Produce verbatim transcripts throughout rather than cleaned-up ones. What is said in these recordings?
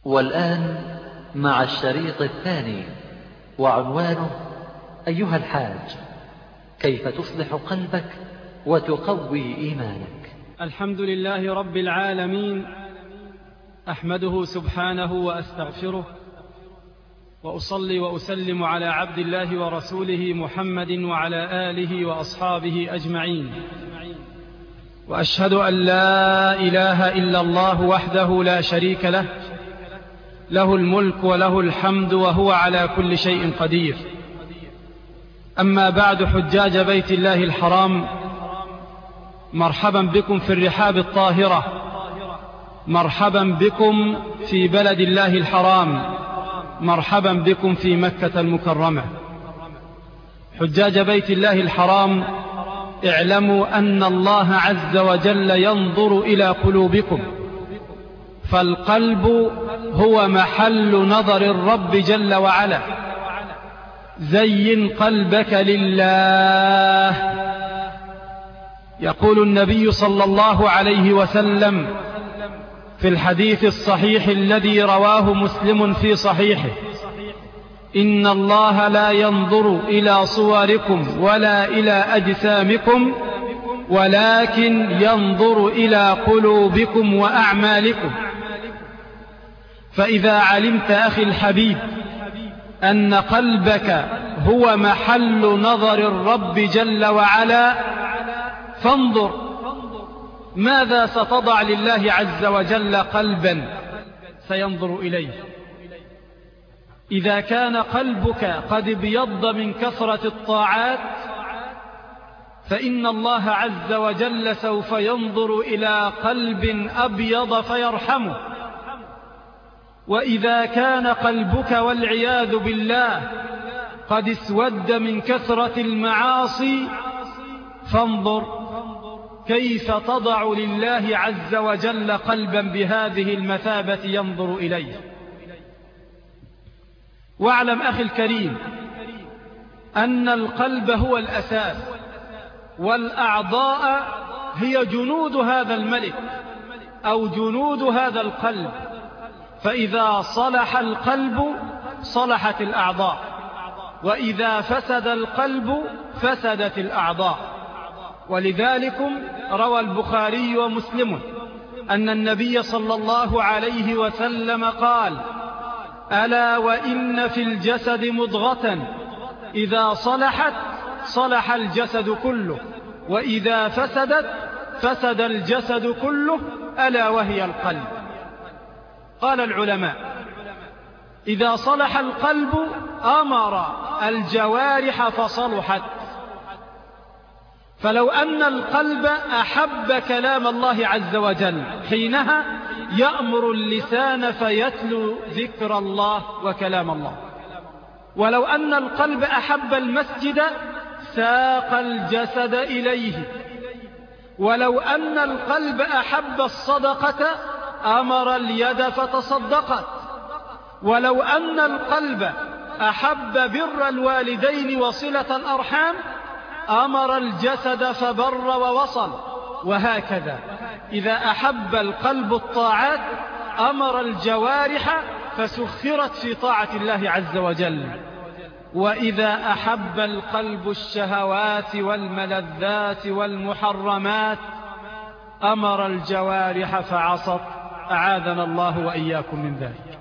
والآن مع الشريط الثاني، وعنوانه: أيها الحاج، كيف تصلح قلبك وتقوي إيمانك؟ الحمد لله رب العالمين، أحمده سبحانه وأستغفره، وأصلي وأسلم على عبد الله ورسوله محمد وعلى آله وأصحابه أجمعين، وأشهد أن لا إله إلا الله وحده لا شريك له، له الملك وله الحمد وهو على كل شيء قدير. أما بعد، حجاج بيت الله الحرام، مرحبا بكم في الرحاب الطاهرة، مرحبا بكم في بلد الله الحرام، مرحبا بكم في مكة المكرمة. حجاج بيت الله الحرام، اعلموا أن الله عز وجل ينظر إلى قلوبكم، فالقلب هو محل نظر الرب جل وعلا. زين قلبك لله. يقول النبي صلى الله عليه وسلم في الحديث الصحيح الذي رواه مسلم في صحيحه: إن الله لا ينظر إلى صوركم ولا إلى أجسامكم، ولكن ينظر إلى قلوبكم وأعمالكم. فإذا علمت أخي الحبيب أن قلبك هو محل نظر الرب جل وعلا، فانظر ماذا ستضع لله عز وجل قلبا سينظر إليه. إذا كان قلبك قد ابيض من كثرة الطاعات، فإن الله عز وجل سوف ينظر إلى قلب أبيض فيرحمه. وإذا كان قلبك والعياذ بالله قد اسود من كثرة المعاصي، فانظر كيف تضع لله عز وجل قلبا بهذه المثابة ينظر إليه. واعلم أخي الكريم أن القلب هو الأساس، والأعضاء هي جنود هذا الملك أو جنود هذا القلب. فإذا صلح القلب صلحت الأعضاء، وإذا فسد القلب فسدت الأعضاء. ولذلك روى البخاري ومسلم أن النبي صلى الله عليه وسلم قال: ألا وإن في الجسد مضغة إذا صلحت صلح الجسد كله، وإذا فسدت فسد الجسد كله، ألا وهي القلب. قال العلماء: إذا صلح القلب أمر الجوارح فصلحت. فلو أن القلب أحب كلام الله عز وجل، حينها يأمر اللسان فيتلو ذكر الله وكلام الله. ولو أن القلب أحب المسجد ساق الجسد إليه. ولو أن القلب أحب الصدقة أمر اليد فتصدقت. ولو أن القلب أحب بر الوالدين وصلة الأرحام أمر الجسد فبر ووصل. وهكذا إذا أحب القلب الطاعات أمر الجوارح فسخرت في طاعة الله عز وجل. وإذا أحب القلب الشهوات والملذات والمحرمات أمر الجوارح فعصت. أعاذنا الله وإياكم من ذلك.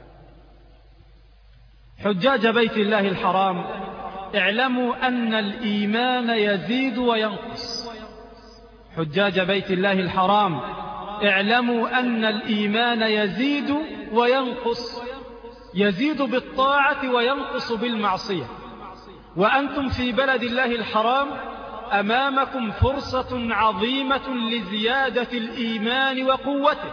حجاج بيت الله الحرام، اعلموا أن الإيمان يزيد وينقص. حجاج بيت الله الحرام، اعلموا أن الإيمان يزيد وينقص، يزيد بالطاعة وينقص بالمعصية. وأنتم في بلد الله الحرام أمامكم فرصة عظيمة لزيادة الإيمان وقوته.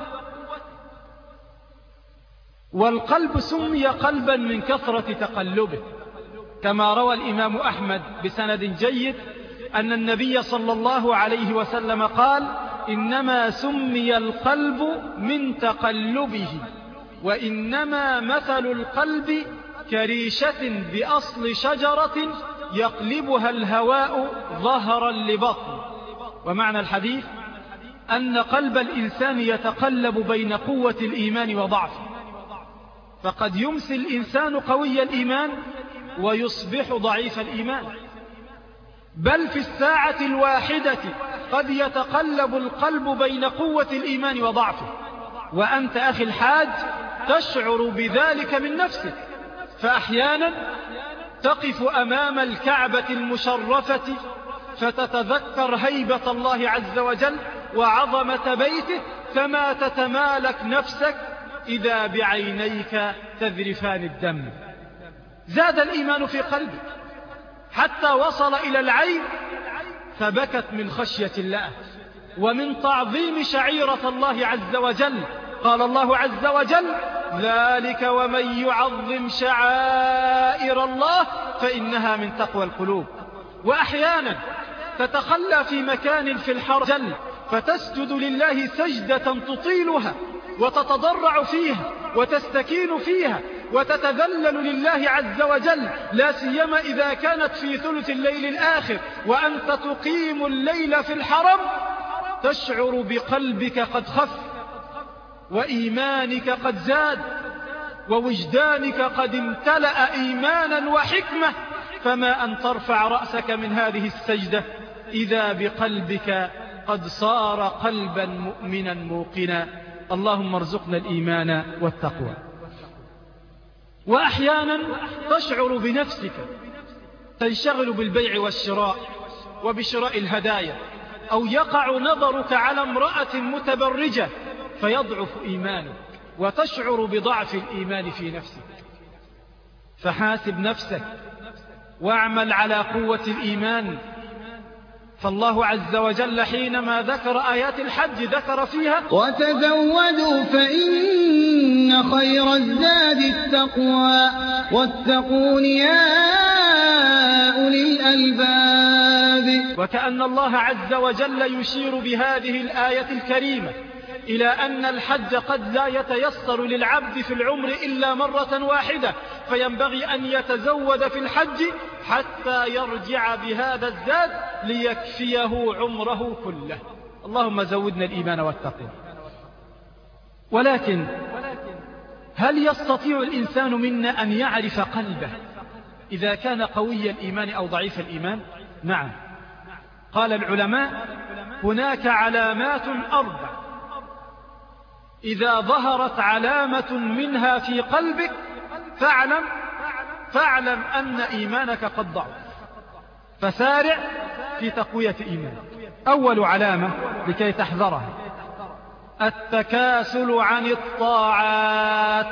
والقلب سمي قلبا من كثرة تقلبه، كما روى الإمام أحمد بسند جيد أن النبي صلى الله عليه وسلم قال: إنما سمي القلب من تقلبه، وإنما مثل القلب كريشة بأصل شجرة يقلبها الهواء ظهرا لبطن. ومعنى الحديث أن قلب الإنسان يتقلب بين قوة الإيمان وضعفه، فقد يمسي الإنسان قوي الإيمان ويصبح ضعيف الإيمان، بل في الساعة الواحدة قد يتقلب القلب بين قوة الإيمان وضعفه، وأنت أخي الحاج تشعر بذلك من نفسك. فأحيانا تقف أمام الكعبة المشرفة فتتذكر هيبة الله عز وجل وعظمة بيته، فما تتمالك نفسك إذا بعينيك تذرفان الدم. زاد الإيمان في قلبك حتى وصل إلى العين فبكت من خشية الله ومن تعظيم شعيرة الله عز وجل. قال الله عز وجل: ذلك ومن يعظم شعائر الله فإنها من تقوى القلوب. وأحيانا تتخلى في مكان في الحرم فتسجد لله سجدة تطيلها وتتضرع فيها وتستكين فيها وتتذلل لله عز وجل، لا سيما إذا كانت في ثلث الليل الآخر وأنت تقيم الليل في الحرم، تشعر بقلبك قد خف وإيمانك قد زاد ووجدانك قد امتلأ إيمانا وحكمة، فما أن ترفع رأسك من هذه السجدة إذا بقلبك قد صار قلبا مؤمنا موقنا. اللهم ارزقنا الإيمان والتقوى. وأحيانا تشعر بنفسك تنشغل بالبيع والشراء وبشراء الهدايا، أو يقع نظرك على امرأة متبرجة فيضعف إيمانك وتشعر بضعف الإيمان في نفسك. فحاسب نفسك واعمل على قوة الإيمان. فالله عز وجل حينما ذكر آيات الحج ذكر فيها: وتزودوا فإن خير الزاد التقوى واتقون يا أولي الألباب. وكأن الله عز وجل يشير بهذه الآية الكريمة إلى أن الحج قد لا يتيسر للعبد في العمر إلا مرة واحدة، فينبغي أن يتزود في الحج حتى يرجع بهذا الزاد ليكفيه عمره كله. اللهم زودنا الإيمان والتقوى. ولكن هل يستطيع الإنسان منا أن يعرف قلبه إذا كان قوي الإيمان أو ضعيف الإيمان؟ نعم. قال العلماء: هناك علامات أربع، إذا ظهرت علامة منها في قلبك فاعلم فاعلم أن إيمانك قد ضعف، فسارع في تقوية إيمانك. أول علامة لكي تحذرها: التكاسل عن الطاعات.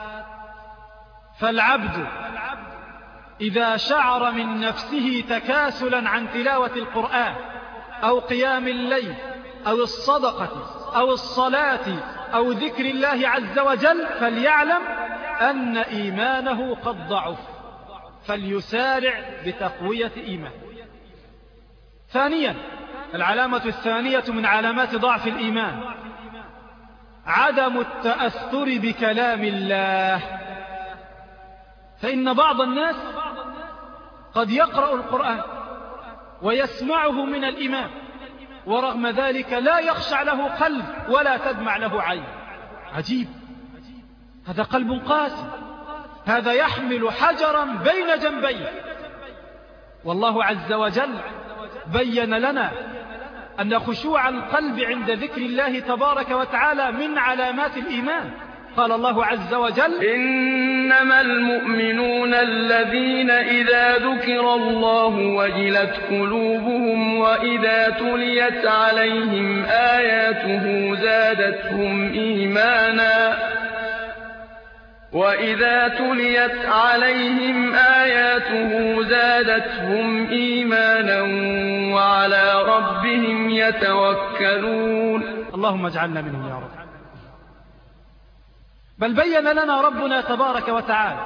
فالعبد إذا شعر من نفسه تكاسلا عن تلاوة القرآن أو قيام الليل أو الصدقة أو الصلاة أو ذكر الله عز وجل فليعلم أن إيمانه قد ضعف، فليسارع بتقوية إيمانه. ثانيا، العلامة الثانية من علامات ضعف الإيمان عدم التأثر بكلام الله. فإن بعض الناس قد يقرأ القرآن ويسمعه من الإمام، ورغم ذلك لا يخشع له قلب ولا تدمع له عين. عجيب، هذا قلب قاسي، هذا يحمل حجرا بين جنبيه. والله عز وجل بين لنا أن خشوع القلب عند ذكر الله تبارك وتعالى من علامات الإيمان. قال الله عز وجل: إنما المؤمنون الذين إذا ذكر الله وجلت قلوبهم وإذا تليت عليهم آياته زادتهم إيمانا وإذا تليت عليهم آياته زادتهم إيمانا وعلى ربهم يتوكلون. اللهم اجعلنا منهم يا رب. بل بين لنا ربنا تبارك وتعالى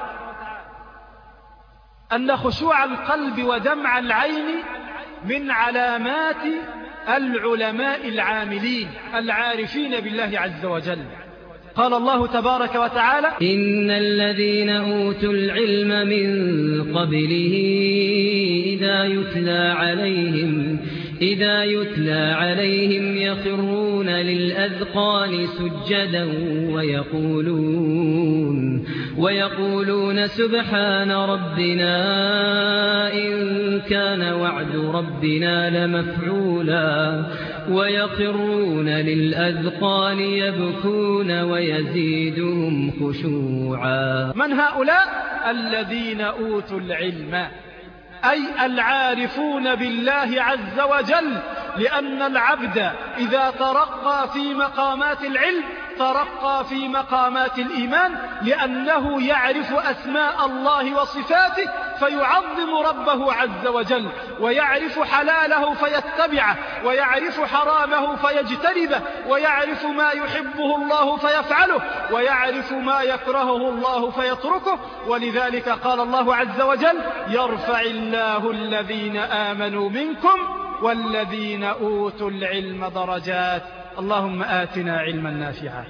أن خشوع القلب ودمع العين من علامات العلماء العاملين العارفين بالله عز وجل. قال الله تبارك وتعالى: إن الذين أوتوا العلم من قبله إذا يتلى عليهم إذا يتلى عليهم يخرون للأذقان سجدا ويقولون ويقولون سبحان ربنا إن كان وعد ربنا لمفعولا ويخرون للأذقان يبكون ويزيدهم خشوعا. من هؤلاء؟ الذين أوتوا العلم، أي العارفون بالله عز وجل، لأن العبد إذا ترقى في مقامات العلم ترقى في مقامات الإيمان، لأنه يعرف أسماء الله وصفاته فيعظم ربه عز وجل، ويعرف حلاله فيتبعه، ويعرف حرامه فيجتنبه، ويعرف ما يحبه الله فيفعله، ويعرف ما يكرهه الله فيتركه. ولذلك قال الله عز وجل: يرفع الله الذين آمنوا منكم والذين أوتوا العلم درجات. اللهم آتنا علما نافعا.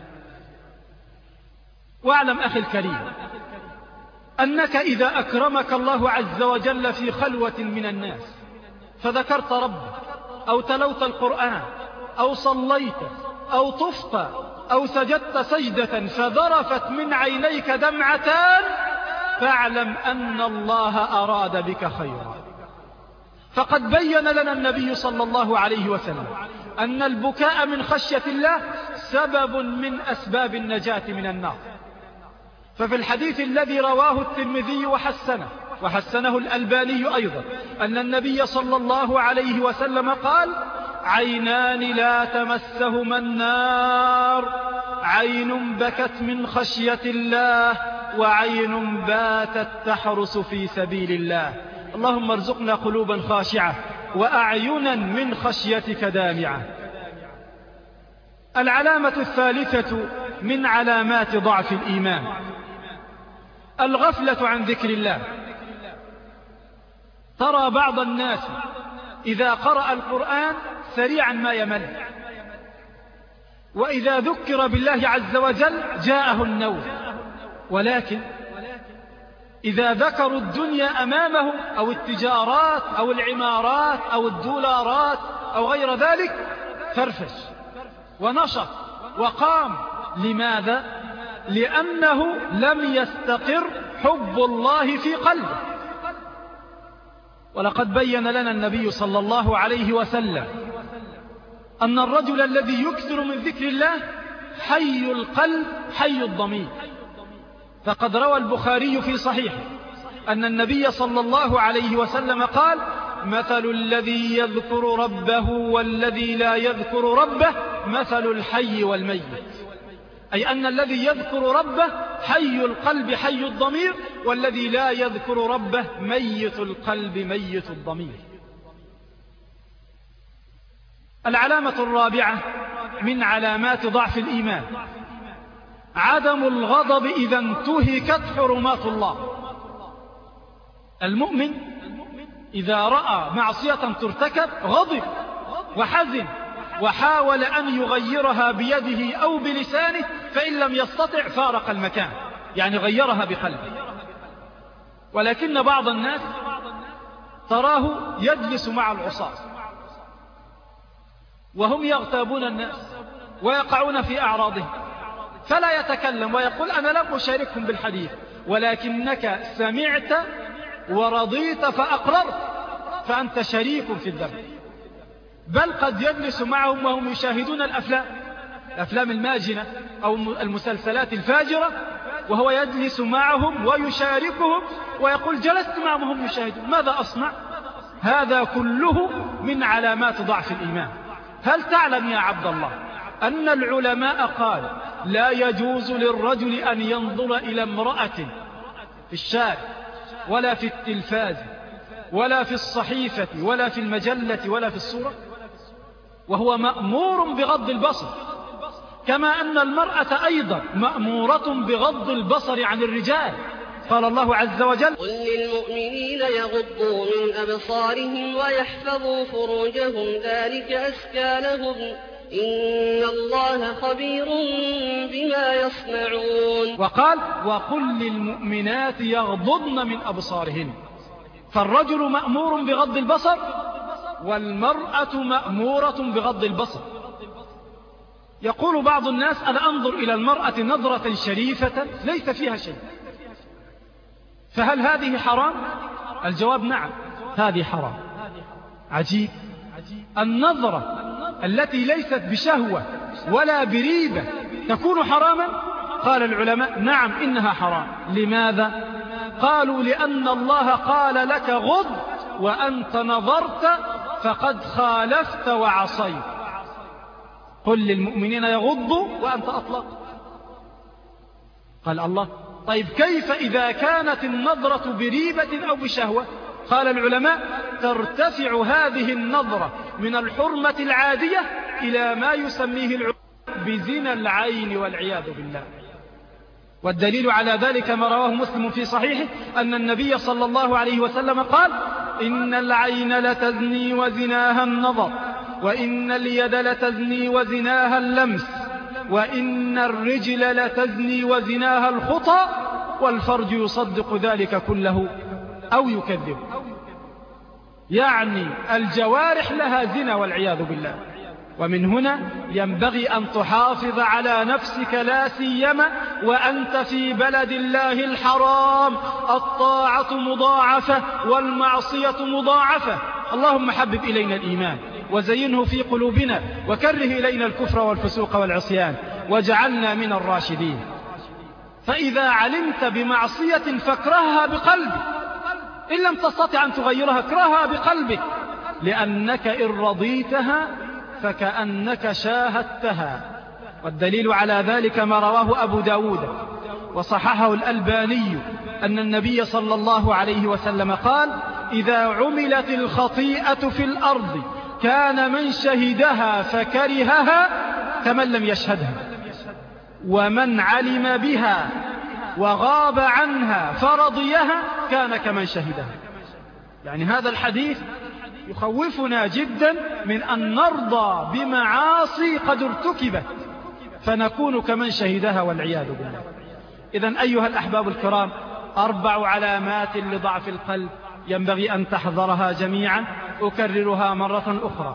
واعلم أخي الكريم أنك إذا أكرمك الله عز وجل في خلوة من الناس فذكرت ربك أو تلوت القرآن أو صليت أو طفت أو سجدت سجدة فذرفت من عينيك دمعتان، فاعلم أن الله أراد بك خيرا. فقد بين لنا النبي صلى الله عليه وسلم أن البكاء من خشية الله سبب من أسباب النجاة من النار. ففي الحديث الذي رواه الترمذي وحسنه وحسنه الألباني أيضا أن النبي صلى الله عليه وسلم قال: عينان لا تمسهما النار، عين بكت من خشية الله وعين باتت تحرس في سبيل الله. اللهم ارزقنا قلوبا خاشعة وأعينا من خشيتك دامعة. العلامة الثالثة من علامات ضعف الإيمان الغفلة عن ذكر الله. ترى بعض الناس إذا قرأ القرآن سريعا ما يمل، وإذا ذكر بالله عز وجل جاءه النوم، ولكن إذا ذكروا الدنيا أمامه أو التجارات أو العمارات أو الدولارات أو غير ذلك فرفش ونشط وقام. لماذا؟ لأنه لم يستقر حب الله في قلبه. ولقد بين لنا النبي صلى الله عليه وسلم أن الرجل الذي يكثر من ذكر الله حي القلب حي الضمير. فقد روى البخاري في صحيحه أن النبي صلى الله عليه وسلم قال: مثل الذي يذكر ربه والذي لا يذكر ربه مثل الحي والميت، أي أن الذي يذكر ربه حي القلب حي الضمير، والذي لا يذكر ربه ميت القلب ميت الضمير. العلامة الرابعة من علامات ضعف الإيمان عدم الغضب إذا انتهكت حرمات الله. المؤمن إذا رأى معصية ترتكب غضب وحزن وحاول أن يغيرها بيده أو بلسانه، فإن لم يستطع فارق المكان، يعني غيرها بقلبه. ولكن بعض الناس تراه يجلس مع العصاة وهم يغتابون الناس ويقعون في أعراضهم، فلا يتكلم ويقول: أنا لم أشاركهم بالحديث، ولكنك سمعت ورضيت فأقررت، فأنت شريك في الذنب. بل قد يجلس معهم وهم يشاهدون الأفلام الأفلام الماجنة أو المسلسلات الفاجرة، وهو يجلس معهم ويشاركهم ويقول: جلست معهم وهم يشاهدون، ماذا أصنع؟ هذا كله من علامات ضعف الإيمان. هل تعلم يا عبد الله أن العلماء قالوا لا يجوز للرجل أن ينظر إلى امرأة في الشارع ولا في التلفاز ولا في الصحيفة ولا في المجلة ولا في الصورة، وهو مأمور بغض البصر، كما أن المرأة أيضا مأمورة بغض البصر عن الرجال. قال الله عز وجل: قل للمؤمنين يغضوا من أبصارهم ويحفظوا فروجهم ذلك أزكى لهم إن الله خبير بما يصنعون. وقال: وقل للمؤمنات يغضضن من أبصارهن. فالرجل مأمور بغض البصر والمرأة مأمورة بغض البصر. يقول بعض الناس: أنا أنظر إلى المرأة نظرة شريفة ليس فيها شيء، فهل هذه حرام؟ الجواب نعم، هذه حرام. عجيب، النظرة التي ليست بشهوة ولا بريبة تكون حراما؟ قال العلماء نعم إنها حرام. لماذا؟ قالوا لأن الله قال لك غض وأنت نظرت فقد خالفت وعصيت. قل للمؤمنين يغضوا وأنت أطلق. قال الله طيب كيف إذا كانت النظرة بريبة أو بشهوة؟ قال العلماء ترتفع هذه النظرة من الحرمة العادية إلى ما يسميه العلماء بزنا العين والعياذ بالله. والدليل على ذلك ما رواه مسلم في صحيحه أن النبي صلى الله عليه وسلم قال إن العين لتزني وزناها النظر، وإن اليد لتزني وزناها اللمس، وإن الرجل لتزني وزناها الخطى، والفرج يصدق ذلك كله أو يكذب. يعني الجوارح لها زنا والعياذ بالله. ومن هنا ينبغي أن تحافظ على نفسك لا سيما وأنت في بلد الله الحرام. الطاعة مضاعفة والمعصية مضاعفة. اللهم حبب إلينا الإيمان وزينه في قلوبنا وكره إلينا الكفر والفسوق والعصيان واجعلنا من الراشدين. فإذا علمت بمعصية فاكرهها بقلبك، إن لم تستطع أن تغيرها اكرهها بقلبك، لأنك إن رضيتها فكأنك شاهدتها. والدليل على ذلك ما رواه أبو داود وصححه الألباني أن النبي صلى الله عليه وسلم قال إذا عملت الخطيئة في الأرض كان من شهدها فكرهها كمن لم يشهدها، ومن علم بها وغاب عنها فرضيها كان كمن شهدها. يعني هذا الحديث يخوفنا جدا من أن نرضى بمعاصي قد ارتكبت فنكون كمن شهدها والعياذ بالله. إذن أيها الأحباب الكرام، أربع علامات لضعف القلب ينبغي أن تحذرها جميعا، أكررها مرة أخرى.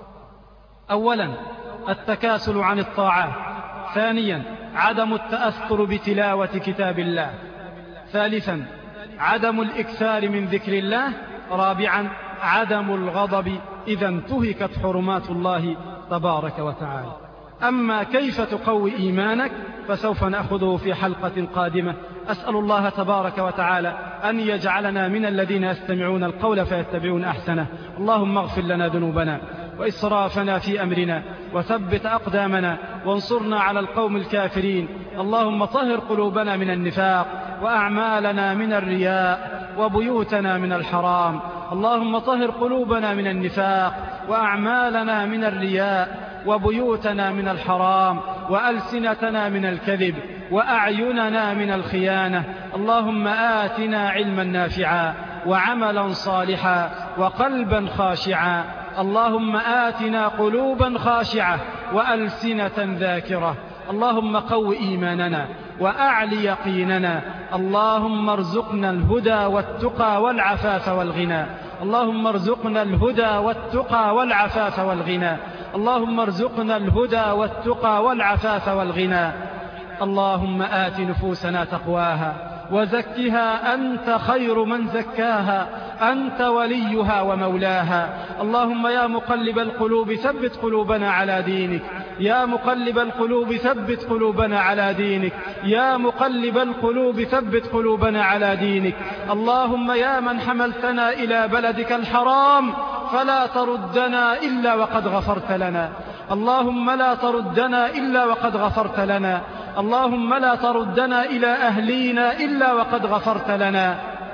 أولا التكاسل عن الطاعات. ثانيا عدم التأثر بتلاوة كتاب الله. ثالثا عدم الإكثار من ذكر الله. رابعا عدم الغضب إذا انتهكت حرمات الله تبارك وتعالى. أما كيف تقوي إيمانك فسوف نأخذه في حلقة قادمة. أسأل الله تبارك وتعالى أن يجعلنا من الذين يستمعون القول فيتبعون أحسنه. اللهم اغفر لنا ذنوبنا وإسرافنا في أمرنا وثبت أقدامنا وانصرنا على القوم الكافرين. اللهم طهر قلوبنا من النفاق وأعمالنا من الرياء وبيوتنا من الحرام. اللهم طهر قلوبنا من النفاق وأعمالنا من الرياء وبيوتنا من الحرام وألسنتنا من الكذب وأعيننا من الخيانة. اللهم آتنا علما نافعا وعملا صالحا وقلبا خاشعا. اللهم آتنا قلوبا خاشعة وألسنة ذاكرة. اللهم قو إيماننا وأعل يقيننا. اللهم ارزقنا الهدى والتقى والعفاف والغنى. اللهم ارزقنا الهدى والتقى والعفاف والغنى. اللهم ارزقنا الهدى والتقى والعفاف والغنى. اللهم آت نفوسنا تقواها وزكها أنت خير من زكاها، أنت وليها ومولاها. اللهم يا مقلب القلوب ثبت قلوبنا على دينك. يا مقلب القلوب ثبت قلوبنا على دينك. يا مقلب القلوب ثبت قلوبنا على دينك. اللهم يا من حملتنا إلى بلدك الحرام فلا تردنا إلا وقد غفرت لنا. اللهم لا تردنا إلا وقد غفرت لنا. اللهم لا تردنا إلى أهلينا إلا وقد غفرت لنا.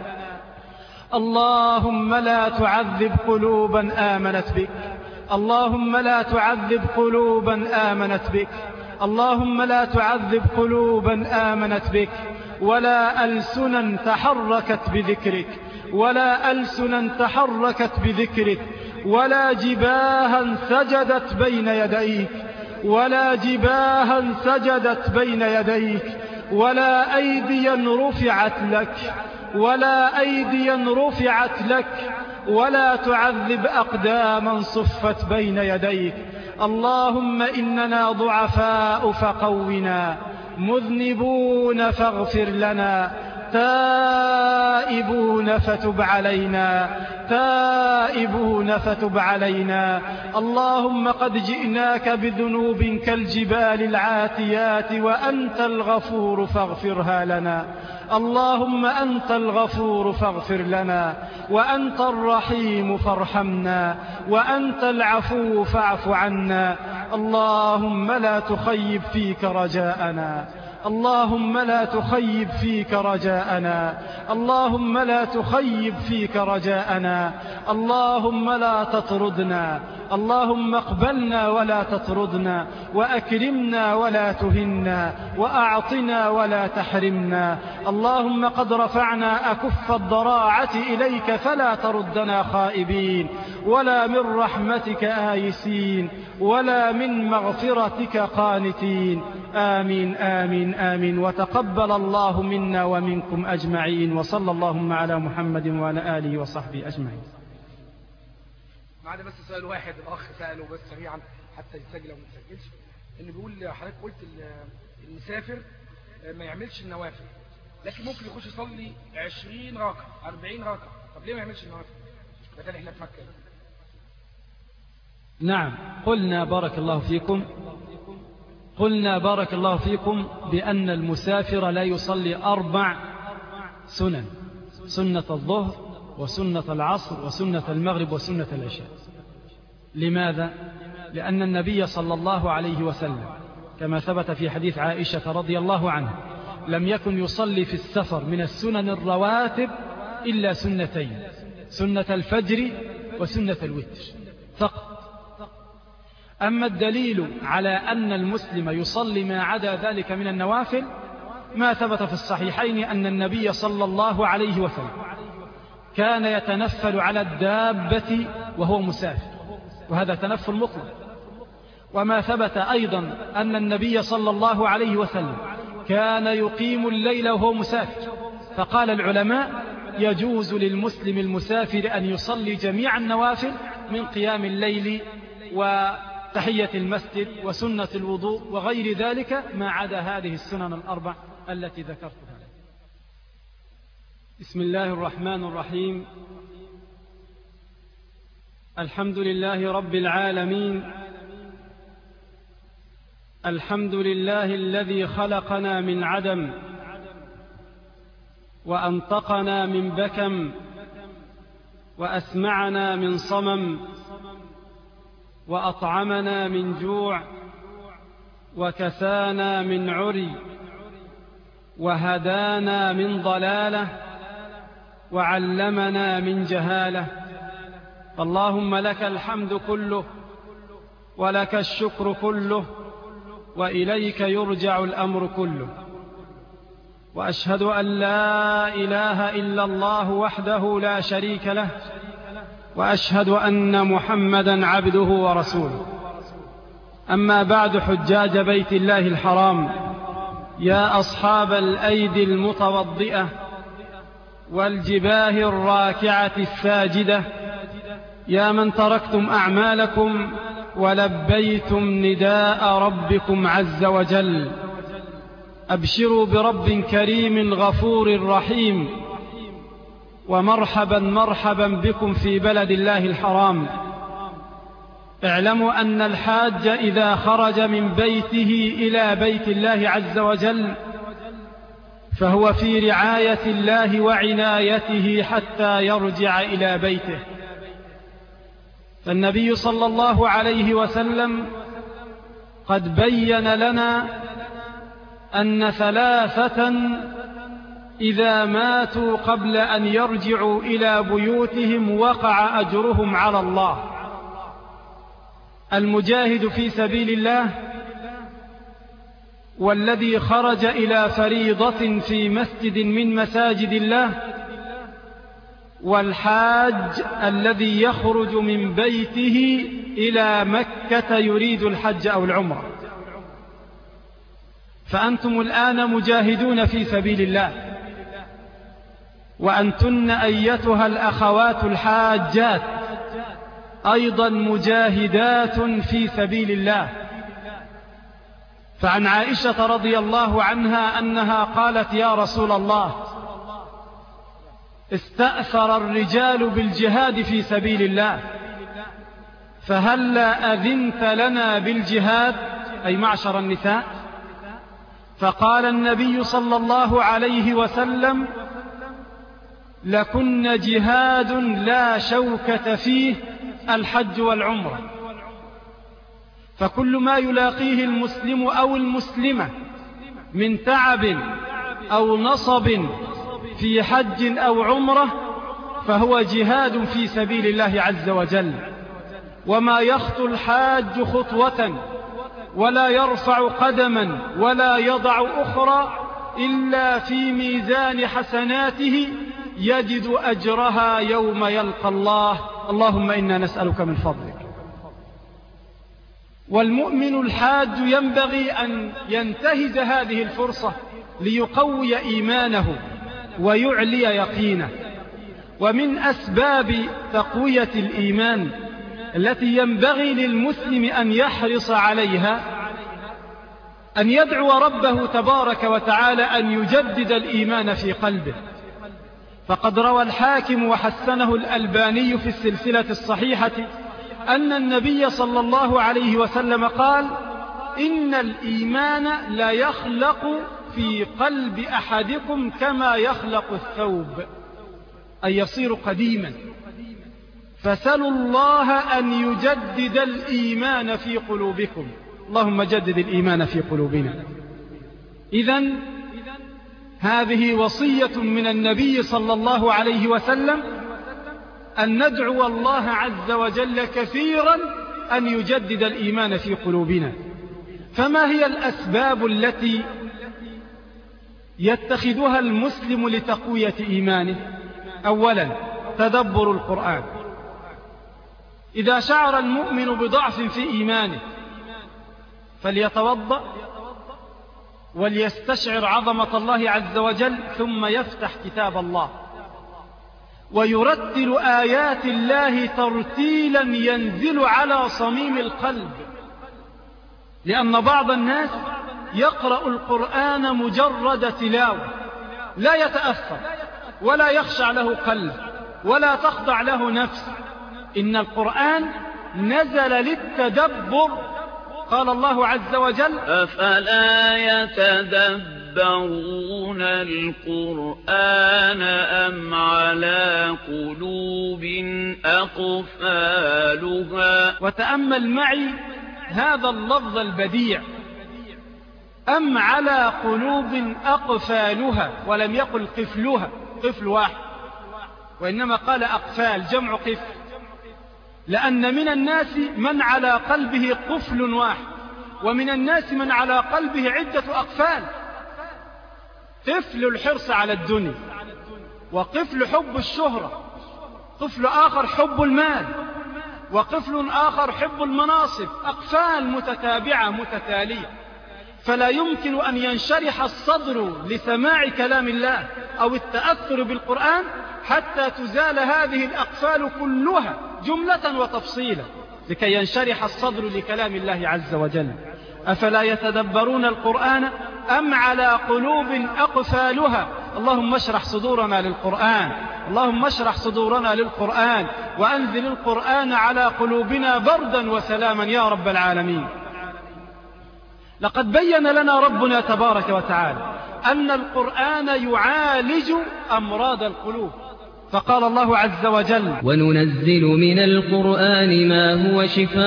اللهم لا تعذب قلوبا آمنت بك. اللهم لا تعذب قلوبا آمنت بك. اللهم لا تعذب قلوبا آمنت بك ولا ألسنا تحركت بذكرك ولا ألسنا تحركت بذكرك ولا جباها سجدت بين يديك ولا جباها سجدت بين يديك ولا أيديا رفعت لك ولا أيديا رفعت لك ولا تعذب أقداما صفت بين يديك. اللهم إننا ضعفاء فقونا، مذنبون فاغفر لنا، تائبون فتب علينا تائبون فتب علينا. اللهم قد جئناك بذنوب كالجبال العاتيات وأنت الغفور فاغفرها لنا. اللهم أنت الغفور فاغفر لنا، وأنت الرحيم فارحمنا، وأنت العفو فاعف عنا. اللهم لا تخيب فيك رجاءنا، اللهم لا تخيب فيك رجاءنا، اللهم لا تخيب فيك رجاءنا. اللهم لا تطردنا، اللهم اقبلنا ولا تطردنا، وأكرمنا ولا تهنا، وأعطنا ولا تحرمنا. اللهم قد رفعنا أكف الضراعة إليك فلا تردنا خائبين، ولا من رحمتك آيسين، ولا من مغفرتك قانتين. آمين آمين آمين. وتقبل الله منا ومنكم أجمعين، وصلى اللهم على محمد وعلى آله وصحبه أجمعين. معنا بس سؤال واحد الأخ سأله بس سريعا حتى يتسجل أو ما يتسجلش، إن بيقول حضرتك قلت المسافر ما يعملش النوافل، لكن ممكن يخش يصلي عشرين ركعة أربعين ركعة، طب ليه ما يعملش النوافل؟ مثلا إحنا في مكة. نعم، قلنا بارك الله فيكم قلنا بارك الله فيكم بأن المسافر لا يصلي أربع سنن: سنة الظهر وسنة العصر وسنة المغرب وسنة العشاء. لماذا؟ لأن النبي صلى الله عليه وسلم كما ثبت في حديث عائشة رضي الله عنها لم يكن يصلي في السفر من السنن الرواتب إلا سنتين: سنة الفجر وسنة الوتر فقط. أما الدليل على أن المسلم يصلي ما عدا ذلك من النوافل ما ثبت في الصحيحين أن النبي صلى الله عليه وسلم كان يتنفل على الدابة وهو مسافر، وهذا تنفل مطلق. وما ثبت أيضا أن النبي صلى الله عليه وسلم كان يقيم الليل وهو مسافر. فقال العلماء: يجوز للمسلم المسافر أن يصلي جميع النوافل من قيام الليل وتحية المسجد وسنة الوضوء وغير ذلك ما عدا هذه السنن الأربع التي ذكرتها. بسم الله الرحمن الرحيم. الحمد لله رب العالمين، الحمد لله الذي خلقنا من عدم وأنطقنا من بكم وأسمعنا من صمم وأطعمنا من جوع وكسانا من عري وهدانا من ضلالة وعلمنا من جهالة. اللهم لك الحمد كله ولك الشكر كله وإليك يرجع الأمر كله. وأشهد أن لا إله إلا الله وحده لا شريك له، وأشهد أن محمدا عبده ورسوله. أما بعد، حجاج بيت الله الحرام، يا أصحاب الأيدي المتوضئة والجباه الراكعة الساجدة، يا من تركتم أعمالكم ولبيتم نداء ربكم عز وجل، أبشروا برب كريم غفور رحيم، ومرحبا مرحبا بكم في بلد الله الحرام. اعلموا أن الحاج إذا خرج من بيته إلى بيت الله عز وجل فهو في رعاية الله وعنايته حتى يرجع إلى بيته. فالنبي صلى الله عليه وسلم قد بين لنا أن ثلاثة إذا ماتوا قبل أن يرجعوا إلى بيوتهم وقع أجرهم على الله: المجاهد في سبيل الله، والذي خرج إلى فريضة في مسجد من مساجد الله، والحاج الذي يخرج من بيته إلى مكة يريد الحج أو العمرة. فأنتم الآن مجاهدون في سبيل الله، وأنتن أيتها الأخوات الحاجات أيضا مجاهدات في سبيل الله. فعن عائشة رضي الله عنها أنها قالت: يا رسول الله، استأثر الرجال بالجهاد في سبيل الله، فهلا أذنت لنا بالجهاد، أي معشر النساء؟ فقال النبي صلى الله عليه وسلم: لكن جهاد لا شوكة فيه الحج والعمرة. فكل ما يلاقيه المسلم أو المسلمة من تعب أو نصب في حج أو عمرة فهو جهاد في سبيل الله عز وجل. وما يخطو الحاج خطوة ولا يرفع قدما ولا يضع أخرى إلا في ميزان حسناته يجد أجرها يوم يلقى الله. اللهم إنا نسألك من فضلك. والمؤمن الحاج ينبغي أن ينتهز هذه الفرصة ليقوي إيمانه ويعلي يقينه. ومن أسباب تقوية الإيمان التي ينبغي للمسلم أن يحرص عليها أن يدعو ربه تبارك وتعالى أن يجدد الإيمان في قلبه. فقد روى الحاكم وحسنه الألباني في السلسلة الصحيحة أن النبي صلى الله عليه وسلم قال: إن الإيمان لا يخلق في قلب أحدكم كما يخلق الثوب، أي يصير قديما. فسلوا الله أن يجدد الإيمان في قلوبكم. اللهم جدد الإيمان في قلوبنا. إذن هذه وصية من النبي صلى الله عليه وسلم أن ندعو الله عز وجل كثيرا أن يجدد الإيمان في قلوبنا. فما هي الأسباب التي يتخذها المسلم لتقوية إيمانه؟ أولا، تدبر القرآن. إذا شعر المؤمن بضعف في إيمانه فليتوضأ وليستشعر عظمة الله عز وجل، ثم يفتح كتاب الله ويرتل آيات الله ترتيلا ينزل على صميم القلب. لأن بعض الناس يقرأ القرآن مجرد تلاوة، لا يتأثر ولا يخشع له قلب ولا تخضع له نفس. إن القرآن نزل للتدبر. قال الله عز وجل: أفلا يتدبرون القرآن أم على قلوب أقفالها. وتأمل معي هذا اللفظ البديع: أم على قلوب أقفالها، ولم يقل قفلها، قفل واحد، وإنما قال أقفال، جمع قفل. لأن من الناس من على قلبه قفل واحد، ومن الناس من على قلبه عدة أقفال. قفل الحرص على الدنيا، وقفل حب الشهرة، قفل آخر حب المال، وقفل آخر حب المناصب. أقفال متتابعة متتالية. فلا يمكن أن ينشرح الصدر لسماع كلام الله أو التأثر بالقرآن حتى تزال هذه الأقفال كلها جملة وتفصيلا لكي ينشرح الصدر لكلام الله عز وجل. أفلا يتدبرون القرآن أم على قلوب أقفالها. اللهم اشرح صدورنا للقرآن، اللهم اشرح صدورنا للقرآن، وأنزل القرآن على قلوبنا بردا وسلاما يا رب العالمين. لقد بين لنا ربنا تبارك وتعالى أن القرآن يعالج أمراض القلوب. فقال الله عز وجل: وننزل من القرآن ما هو شفاء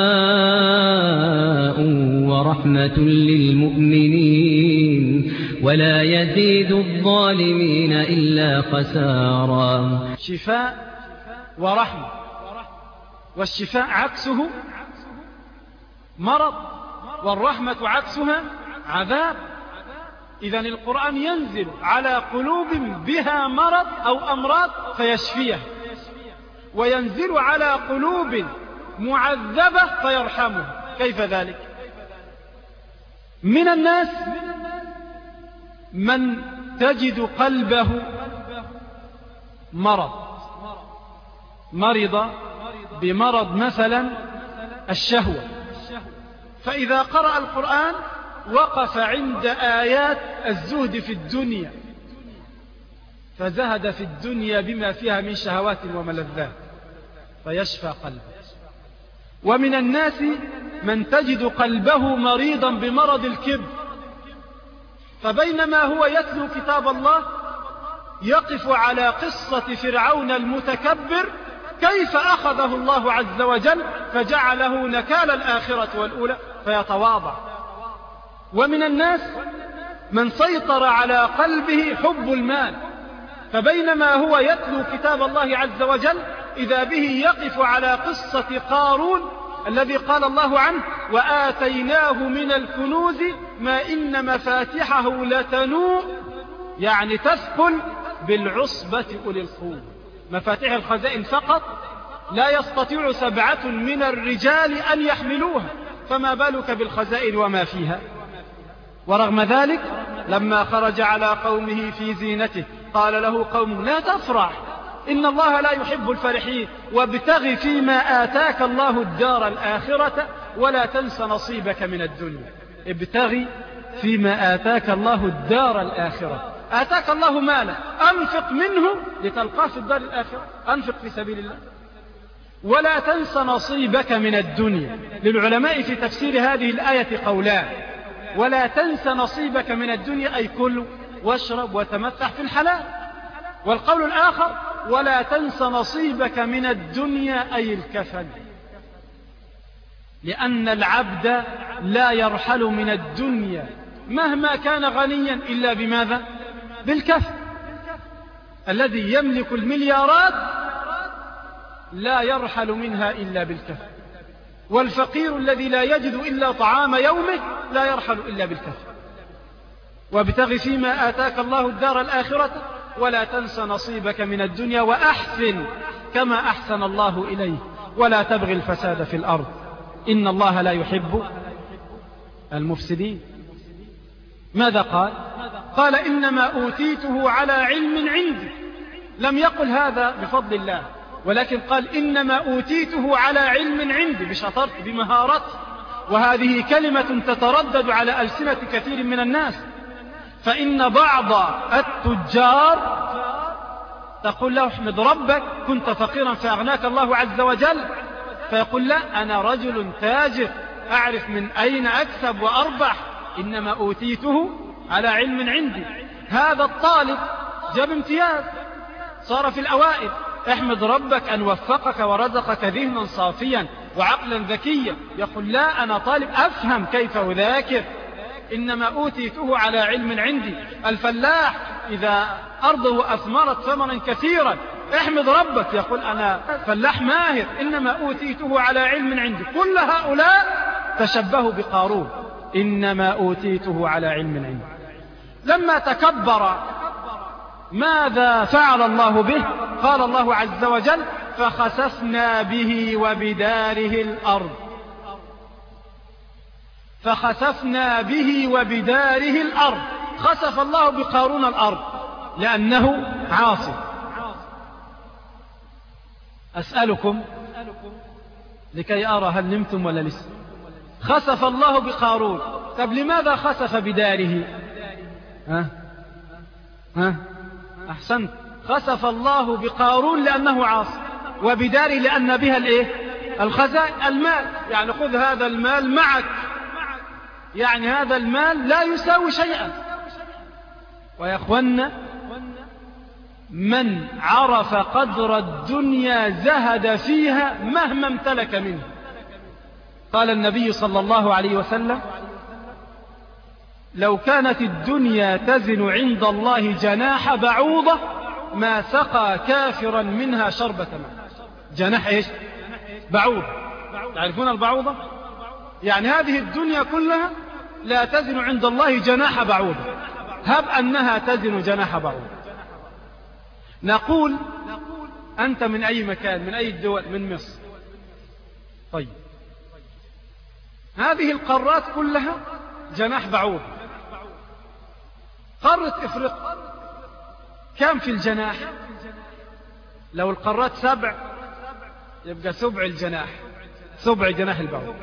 ورحمة للمؤمنين ولا يزيد الظالمين إلا خسارا. شفاء ورحمة، والشفاء عكسه مرض، والرحمة عكسها عذاب. إذن القرآن ينزل على قلوب بها مرض أو أمراض فيشفيها، وينزل على قلوب معذبة فيرحمها. كيف ذلك؟ من الناس من تجد قلبه مرض، مرض بمرض مثلا الشهوة، فإذا قرأ القرآن وقف عند آيات الزهد في الدنيا فزهد في الدنيا بما فيها من شهوات وملذات فيشفى قلبه. ومن الناس من تجد قلبه مريضا بمرض الكبر، فبينما هو يتلو كتاب الله يقف على قصة فرعون المتكبر كيف أخذه الله عز وجل فجعله نكال الآخرة والأولى فيتواضع. ومن الناس من سيطر على قلبه حب المال، فبينما هو يتلو كتاب الله عز وجل إذا به يقف على قصة قارون الذي قال الله عنه وآتيناه من الكنوز ما إن مفاتحه لتنوء، يعني تثقل بالعصبة أولي القوة. مفاتيح الخزائن فقط لا يستطيع سبعة من الرجال أن يحملوها، فما بالك بالخزائن وما فيها. ورغم ذلك لما خرج على قومه في زينته قال له قوم لا تفرح إن الله لا يحب الفرحين وابتغ فيما آتاك الله الدار الآخرة ولا تنس نصيبك من الدنيا. ابتغ فيما آتاك الله الدار الآخرة، آتاك الله مالا أنفق منه لتلقاه في الدار الآخرة، أنفق في سبيل الله. ولا تنس نصيبك من الدنيا. للعلماء في تفسير هذه الآية قولان: ولا تنس نصيبك من الدنيا أي كل واشرب وتمتع في الحلال، والقول الآخر ولا تنس نصيبك من الدنيا أي الكفن، لأن العبد لا يرحل من الدنيا مهما كان غنيا إلا بماذا؟ بالكفن. الذي يملك المليارات لا يرحل منها إلا بالكفن، والفقير الذي لا يجد إلا طعام يومه لا يرحل إلا بالكفن. وابتغ فيما آتاك الله الدار الآخرة ولا تنس نصيبك من الدنيا وأحسن كما أحسن الله إليه ولا تبغي الفساد في الأرض إن الله لا يحب المفسدين. ماذا قال؟ قال إنما أوتيته على علم عندي. لم يقل هذا بفضل الله، ولكن قال إنما أوتيته على علم عندي، بشطارتي بمهارتي. وهذه كلمة تتردد على ألسنة كثير من الناس، فإن بعض التجار تقول له احمد ربك كنت فقيرا فأغناك الله عز وجل، فيقول لا أنا رجل تاجر أعرف من أين أكسب وأربح، إنما أوتيته على علم عندي. هذا الطالب جاب امتياز صار في الأوائل، احمد ربك أن وفقك ورزقك ذهنا صافيا وعقلا ذكيا. يقول لا أنا طالب أفهم كيف أذاكر، إنما أوتيته على علم عندي. الفلاح إذا أرضه أثمرت ثمرا كثيرا احمد ربك، يقول أنا فلاح ماهر، إنما أوتيته على علم عندي. كل هؤلاء تشبهوا بقارون، إنما أوتيته على علم عندي. لما تكبر ماذا فعل الله به؟ قال الله عز وجل فخسفنا به وبداره الأرض. فخسفنا به وبداره الأرض. خسف الله بقارون الأرض لأنه عاصي. أسألكم لكي أرى هل نمتم ولا لسه. خسف الله بقارون، طب لماذا خسف بداره؟ ها ها أحسنت، خسف الله بقارون لأنه عاصي، وبداره لأن بها الإيه؟ الخزائن، المال. يعني خذ هذا المال معك، يعني هذا المال لا يساوي شيئا. ويا أخوانا من عرف قدر الدنيا زهد فيها مهما امتلك منه. قال النبي صلى الله عليه وسلم لو كانت الدنيا تزن عند الله جناح بعوضة ما سقى كافرا منها شربة ماء. جناح ايش؟ بعوضة. تعرفون البعوضة؟ يعني هذه الدنيا كلها لا تزن عند الله جناح بعوضة، هب أنها تزن جناح بعوضة. نقول أنت من أي مكان؟ من أي الدول؟ من مصر. طيب هذه القارات كلها جناح بعوضة. قارة إفريقيا كم في الجناح؟ لو القارات سبع يبقى سبع الجناح، سبع جناح البعوض.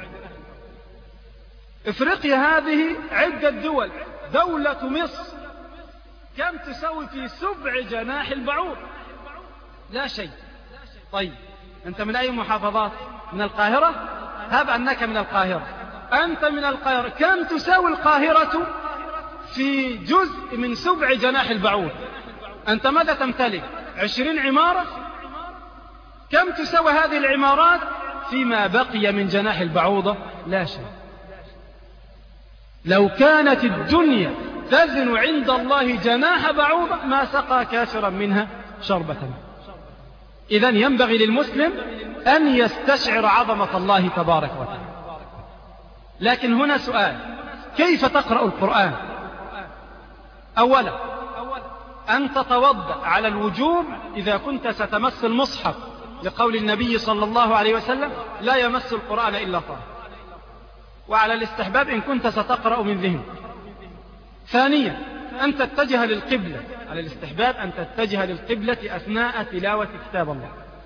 إفريقيا هذه عدة دول. دولة مصر كم تساوي في سبع جناح البعوض؟ لا شيء. طيب أنت من أي محافظات؟ من القاهرة؟ هب أنك من القاهرة. أنت من القاهرة، كم تساوي القاهرة في جزء من سبع جناح البعوض؟ أنت ماذا تمتلك؟ عشرين عمارة؟ كم تساوي هذه العمارات فيما بقي من جناح البعوضة؟ لا شيء. لو كانت الدنيا تزن عند الله جناح بعوضة ما سقى كافرا منها شربة. إذن ينبغي للمسلم أن يستشعر عظمة الله تبارك وتعالى. لكن هنا سؤال: كيف تقرأ القرآن؟ أولا أن تتوضأ على الوجوب إذا كنت ستمس المصحف، لقول النبي صلى الله عليه وسلم: لا يمس القرآن إلا طاهر. وعلى الاستحباب إن كنت ستقرأ من ذهن. ثانيا أن تتجه للقبلة، على الاستحباب أن تتجه للقبلة أثناء تلاوة كتاب الله.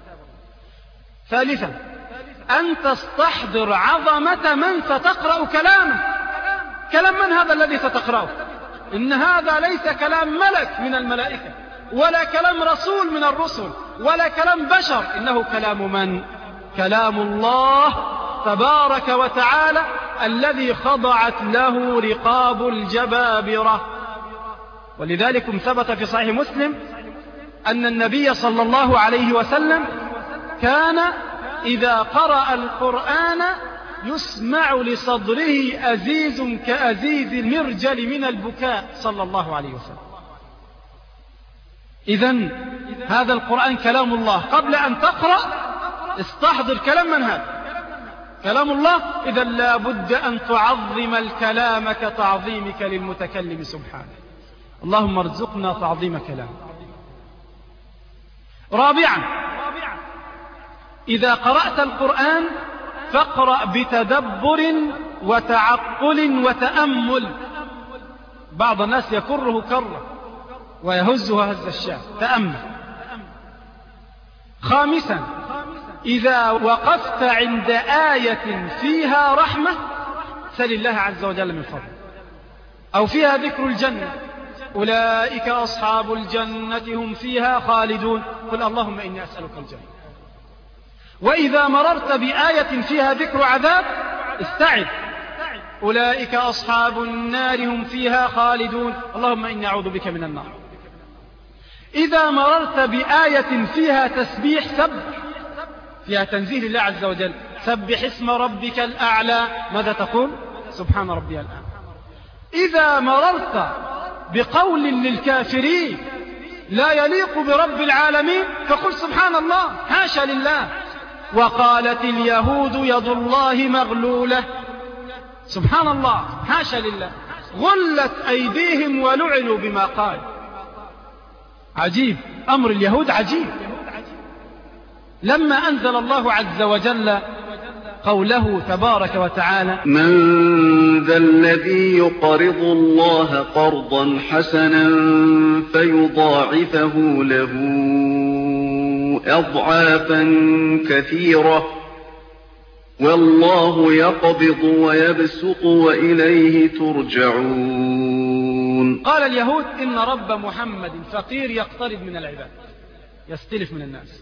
ثالثا أن تستحضر عظمة من ستقرأ كلامه. كلام من هذا الذي ستقرأه؟ إن هذا ليس كلام ملك من الملائكة، ولا كلام رسول من الرسل، ولا كلام بشر، إنه كلام من؟ كلام الله تبارك وتعالى الذي خضعت له رقاب الجبابرة. ولذلك ثبت في صحيح مسلم أن النبي صلى الله عليه وسلم كان إذا قرأ القرآن يسمع لصدره أزيز كأزيز المرجل من البكاء صلى الله عليه وسلم. إذن هذا القرآن كلام الله. قبل أن تقرأ استحضر كلام من هذا؟ كلام الله. إذن لا بد أن تعظم الكلام كتعظيمك للمتكلم سبحانه. اللهم ارزقنا تعظيم كلام. رابعا إذا قرأت القرآن فاقرأ بتدبر وتعقل وتأمل. بعض الناس يكره كره ويهزه هز الشاه. تأمل. خامسا إذا وقفت عند آية فيها رحمة سل الله عز وجل من فضله، أو فيها ذكر الجنة: أولئك أصحاب الجنة هم فيها خالدون. قل اللهم إني أسألك الجنة. وإذا مررت بآية فيها ذكر عذاب استعذ: أولئك أصحاب النار هم فيها خالدون. اللهم إني أعوذ بك من النار. إذا مررت بآية فيها تسبيح سبح، فيها تنزيه الله عز وجل: سبح اسم ربك الأعلى. ماذا تقول؟ سبحان ربي الأعلى. إذا مررت بقول للكافرين لا يليق برب العالمين فقل سبحان الله، حاشا لله. وقالت اليهود يد الله مغلولة. سبحان الله، حاشا لله. غلت أيديهم ولعنوا بما قال. عجيب، أمر اليهود عجيب. لما أنزل الله عز وجل قوله تبارك وتعالى: من ذا الذي يقرض الله قرضا حسنا فيضاعفه له أضعافا كثيرة والله يقبض ويبسط وإليه ترجعون. قال اليهود إن رب محمد فقير يقترض من العباد، يستلف من الناس،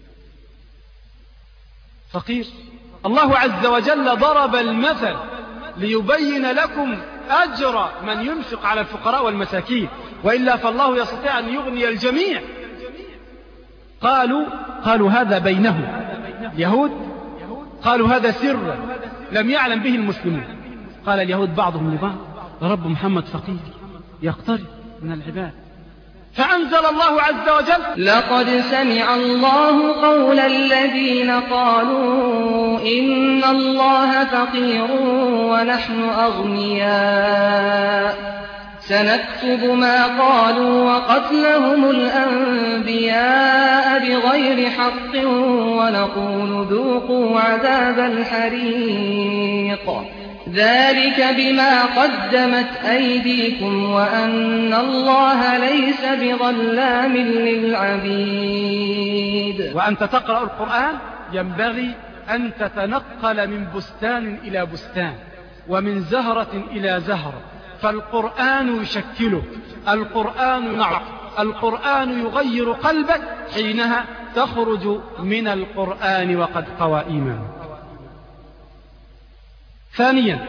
فقير. الله عز وجل ضرب المثل ليبين لكم أجر من ينفق على الفقراء والمساكين، وإلا فالله يستطيع أن يغني الجميع. قالوا قالوا هذا بينهم، اليهود قالوا هذا سر لم يعلم به المسلمون. قال اليهود بعضهم لبعض: رب محمد فقير يقترض من العباد. فأنزل الله عز وجل: لقد سمع الله قول الذين قالوا إن الله فقير ونحن أغنياء سنكتب ما قالوا وقتلهم الأنبياء بغير حق ونقول ذوقوا عذاب الحريق ذلك بما قدمت أيديكم وأن الله ليس بظلام للعبيد. وأنت تقرأ القرآن ينبغي أن تتنقل من بستان إلى بستان، ومن زهرة إلى زهرة، فالقرآن يشكلك، القرآن ينعك، القرآن يغير قلبك، حينها تخرج من القرآن وقد قوى إيمانك. ثانيا،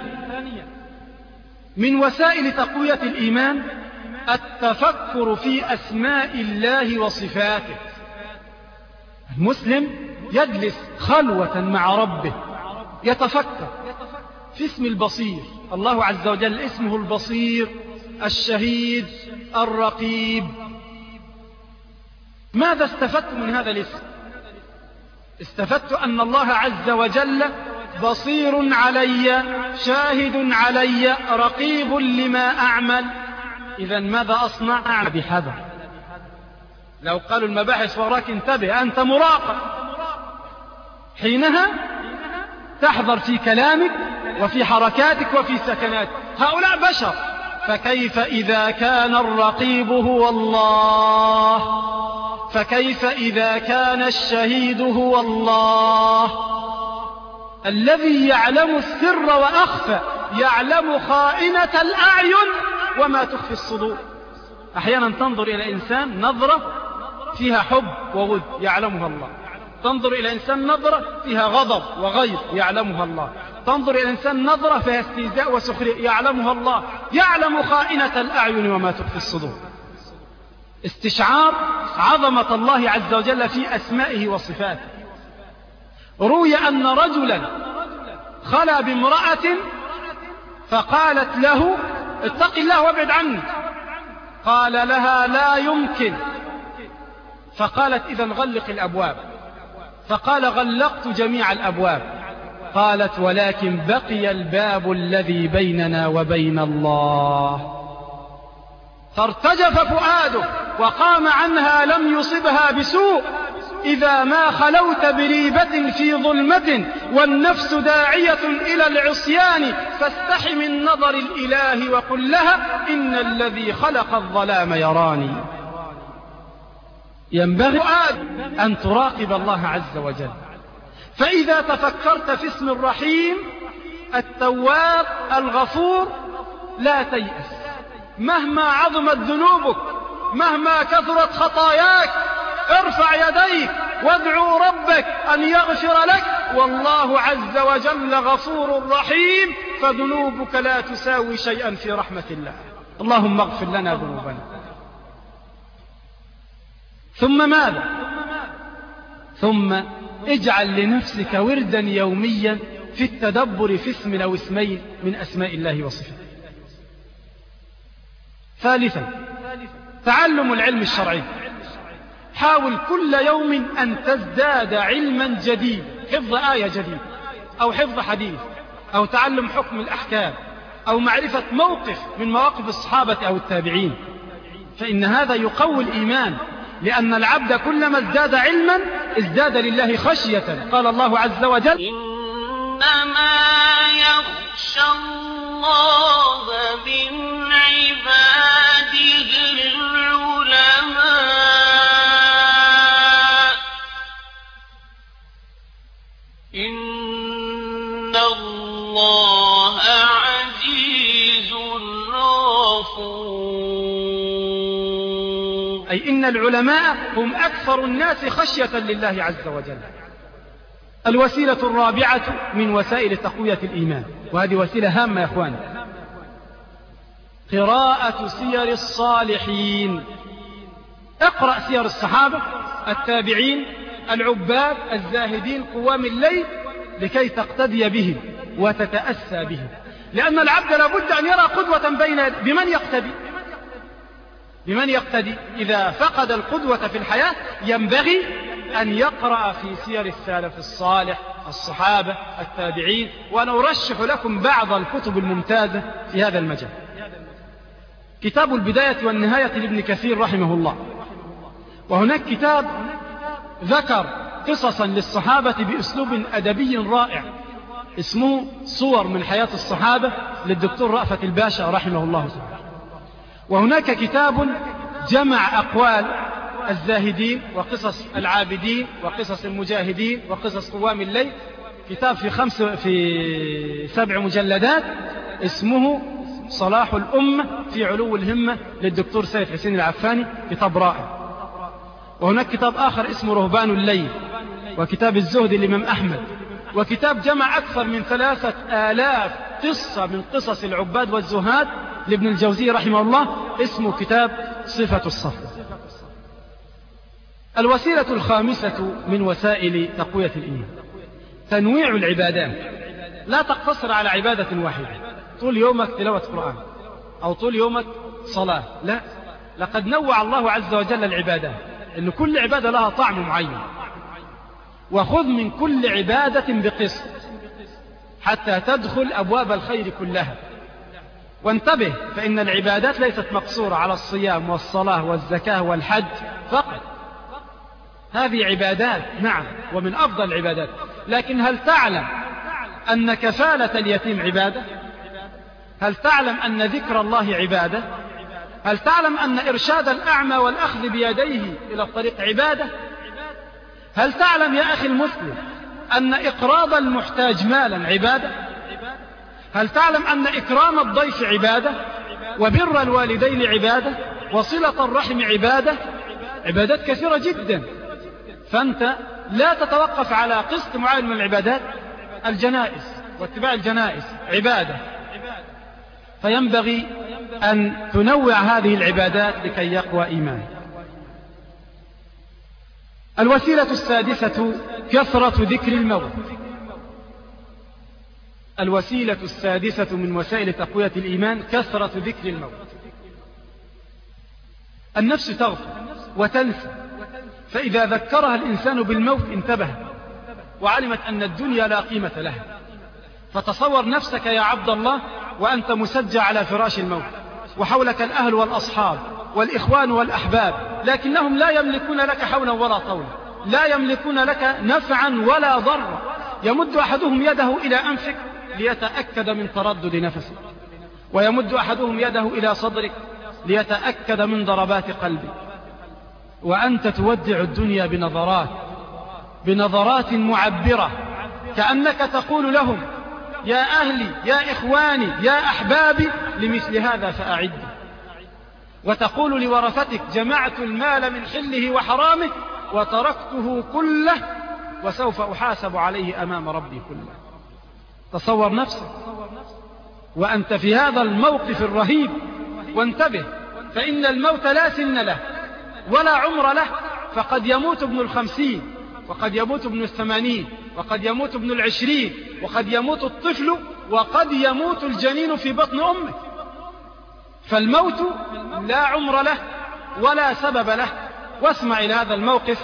من وسائل تقوية الإيمان التفكر في أسماء الله وصفاته. المسلم يجلس خلوة مع ربه يتفكر في اسم البصير. الله عز وجل اسمه البصير، الشهيد، الرقيب. ماذا استفدت من هذا الاسم؟ استفدت أن الله عز وجل بصير علي، شاهد علي، رقيب لما أعمل. إذا ماذا أصنع؟ أعمل بحذر. لو قالوا المباحث وراك انتبه، أنت مراقب، حينها تحذر في كلامك وفي حركاتك وفي سكناتك. هؤلاء بشر، فكيف إذا كان الرقيب هو الله؟ فكيف إذا كان الشهيد هو الله الذي يعلم السر وأخفى، يعلم خائنة الأعين وما تخفي الصدور. أحيانا تنظر إلى إنسان نظرة فيها حب وود، يعلمها الله. تنظر إلى إنسان نظرة فيها غضب وغيظ، يعلمها الله. تنظر إلى إنسان نظرة فيها استهزاء وسخرية، يعلمها الله. يعلم خائنة الأعين وما تخفي الصدور. استشعار عظمة الله عز وجل في أسمائه وصفاته. روي أن رجلا خلا بامرأة فقالت له اتق الله وابعد عني، قال لها لا يمكن، فقالت إذن غلق الأبواب، فقال غلقت جميع الأبواب، قالت ولكن بقي الباب الذي بيننا وبين الله. فارتجف فؤاده وقام عنها، لم يصبها بسوء. إذا ما خلوت بريبة في ظلمة والنفس داعية إلى العصيان فاستح من نظر الإله وقل لها إن الذي خلق الظلام يراني. ينبغي أن تراقب الله عز وجل. فإذا تفكرت في اسم الرحيم التواب الغفور لا تيأس، مهما عظمت ذنوبك، مهما كثرت خطاياك، ارفع يديك وادعو ربك أن يغفر لك، والله عز وجل غفور رحيم، فذنوبك لا تساوي شيئا في رحمة الله. اللهم اغفر لنا ذنوبنا. ثم ماذا؟ ثم اجعل لنفسك وردا يوميا في التدبر في اسم أو اسمين من أسماء الله وصفاته. ثالثا، تعلم العلم الشرعي. حاول كل يوم أن تزداد علما جديد، حفظ آية جديدة أو حفظ حديث أو تعلم حكم الأحكام أو معرفة موقف من مواقف الصحابة أو التابعين، فإن هذا يقوي الإيمان، لأن العبد كلما ازداد علما ازداد لله خشية. قال الله عز وجل إنما يخشى الله من عباده العلماء إن الله عزيز غفور. أي إن العلماء هم أكثر الناس خشية لله عز وجل. الوسيلة الرابعة من وسائل تقوية الإيمان، وهذه وسيلة هامة يا أخواني، قراءة سير الصالحين. اقرأ سير الصحابة، التابعين، العباد، الزاهدين، قوام الليل، لكي تقتدي بهم وتتأسى بهم، لأن العبد لابد أن يرى قدوة بين بمن يقتدي بمن يقتدي إذا فقد القدوة في الحياة ينبغي أن يقرأ في سير السلف الصالح، الصحابة، التابعين. وأنا أرشح لكم بعض الكتب الممتازة في هذا المجال. كتاب البداية والنهاية لابن كثير رحمه الله، وهناك كتاب ذكر قصصا للصحابة بأسلوب أدبي رائع اسمه صور من حياة الصحابة للدكتور رأفت الباشا رحمه الله تعالى. وهناك كتاب جمع أقوال الزاهدين وقصص العابدين وقصص المجاهدين وقصص قوام الليل، كتاب في خمس في سبع مجلدات اسمه صلاح الأمة في علو الهمة للدكتور سيد حسين العفاني، كتاب رائع. وهناك كتاب آخر اسمه رهبان الليل، وكتاب الزهد للإمام أحمد، وكتاب جمع أكثر من ثلاثة آلاف قصة من قصص العباد والزهاد لابن الجوزي رحمه الله، اسمه كتاب صفة الصفوة. الوسيلة الخامسة من وسائل تقوية الإيمان تنويع العبادات، لا تقتصر على عبادة واحدة طول يومك تلاوة قرآن أو طول يومك صلاة، لا، لقد نوع الله عز وجل العبادات، إن كل عبادة لها طعم معين، وخذ من كل عبادة بقسط حتى تدخل أبواب الخير كلها. وانتبه، فإن العبادات ليست مقصورة على الصيام والصلاة والزكاة والحج فقط، هذه عبادات نعم ومن أفضل العبادات، لكن هل تعلم أن كفالة اليتيم عبادة؟ هل تعلم أن ذكر الله عبادة؟ هل تعلم أن إرشاد الأعمى والأخذ بيديه إلى الطريق عبادة؟ هل تعلم يا أخي المسلم أن إقراض المحتاج مالا عبادة؟ هل تعلم أن إكرام الضيف عبادة، وبر الوالدين عبادة، وصلة الرحم عبادة؟ عبادات كثيرة جدا. فأنت لا تتوقف على قسط معين من العبادات. الجنائز واتباع الجنائز عبادة، فينبغي أن تنوع هذه العبادات لكي يقوى إيمانك. الوسيلة السادسة كثرة ذكر الموت. الوسيلة السادسة من وسائل تقوية الإيمان كثرة ذكر الموت. النفس تغفل وتنسى، فإذا ذكرها الإنسان بالموت انتبه وعلمت أن الدنيا لا قيمة لها. فتصور نفسك يا عبد الله وأنت مسجع على فراش الموت، وحولك الأهل والأصحاب والإخوان والأحباب، لكنهم لا يملكون لك حولا ولا طولا، لا يملكون لك نفعا ولا ضرا. يمد أحدهم يده إلى أنفك ليتأكد من تردد نفسك، ويمد أحدهم يده إلى صدرك ليتأكد من ضربات قلبك، وأنت تودع الدنيا بنظرات بنظرات معبرة، كأنك تقول لهم يا أهلي يا إخواني يا أحبابي لمثل هذا فأعد. وتقول لورثتك جمعت المال من حله وحرامه وتركته كله وسوف أحاسب عليه أمام ربي كله. تصور نفسك وأنت في هذا الموقف الرهيب، وانتبه، فإن الموت لا سن له ولا عمر له، فقد يموت ابن الخمسين، وقد يموت ابن الثمانين، وقد يموت ابن العشرين، وقد يموت الطفل، وقد يموت الجنين في بطن أمه. فالموت لا عمر له ولا سبب له. واسمع إلى هذا الموقف.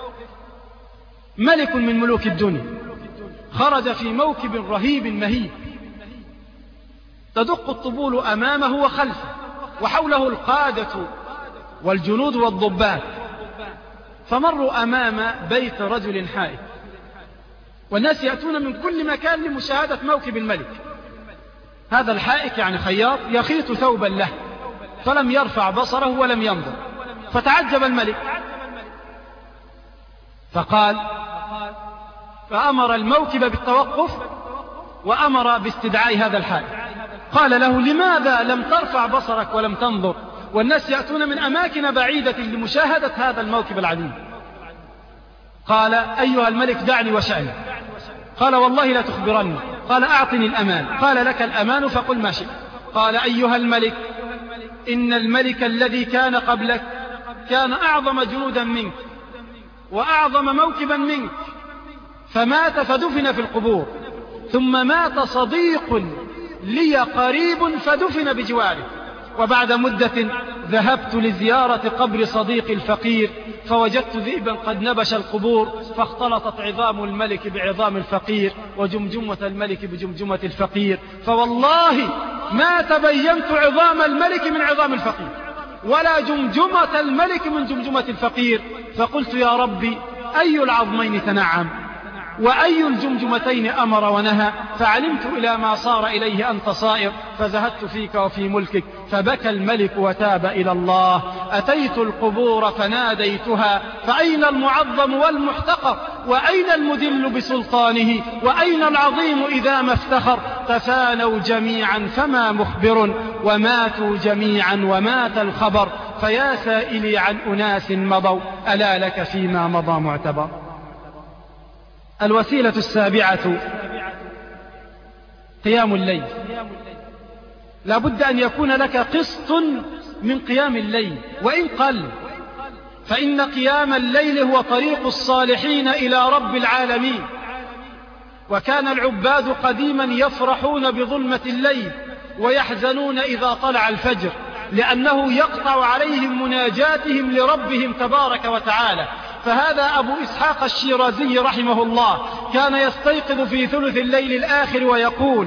ملك من ملوك الدنيا خرج في موكب رهيب مهيب، تدق الطبول أمامه وخلفه، وحوله القادة والجنود والضباط، فمروا أمام بيت رجل حائط، والناس يأتون من كل مكان لمشاهدة موكب الملك. هذا الحائك يعني خياط يخيط ثوبا له، فلم يرفع بصره ولم ينظر، فتعجب الملك فقال، فأمر الموكب بالتوقف وأمر باستدعاء هذا الحائك. قال له لماذا لم ترفع بصرك ولم تنظر والناس يأتون من أماكن بعيدة لمشاهدة هذا الموكب العظيم؟ قال أيها الملك دعني وشأني. قال والله لا تخبرني. قال أعطني الأمان. قال لك الأمان فقل ما شئت. قال أيها الملك إن الملك الذي كان قبلك كان أعظم جنودا منك وأعظم موكبا منك، فمات فدفن في القبور، ثم مات صديق لي قريب فدفن بجواره، وبعد مدة ذهبت لزيارة قبر صديق الفقير فوجدت ذئبا قد نبش القبور، فاختلطت عظام الملك بعظام الفقير وجمجمة الملك بجمجمة الفقير، فوالله ما تبينت عظام الملك من عظام الفقير ولا جمجمة الملك من جمجمة الفقير. فقلت يا ربي أي العظمين تنعم وأي الجمجمتين أمر ونهى؟ فعلمت إلى ما صار إليه أنت صائر، فزهدت فيك وفي ملكك. فبكى الملك وتاب إلى الله. أتيت القبور فناديتها، فأين المعظم والمحتقر؟ وأين المدل بسلطانه؟ وأين العظيم إذا ما افتخر؟ تفانوا جميعا فما مخبر وماتوا جميعا ومات الخبر فيا سائلي عن أناس مضوا ألا لك فيما مضى معتبر. الوسيلة السابعة قيام الليل. لا بد أن يكون لك قسط من قيام الليل وإن قل، فإن قيام الليل هو طريق الصالحين إلى رب العالمين. وكان العباد قديما يفرحون بظلمة الليل ويحزنون إذا طلع الفجر، لأنه يقطع عليهم مناجاتهم لربهم تبارك وتعالى. فهذا أبو إسحاق الشيرازي رحمه الله كان يستيقظ في ثلث الليل الآخر ويقول: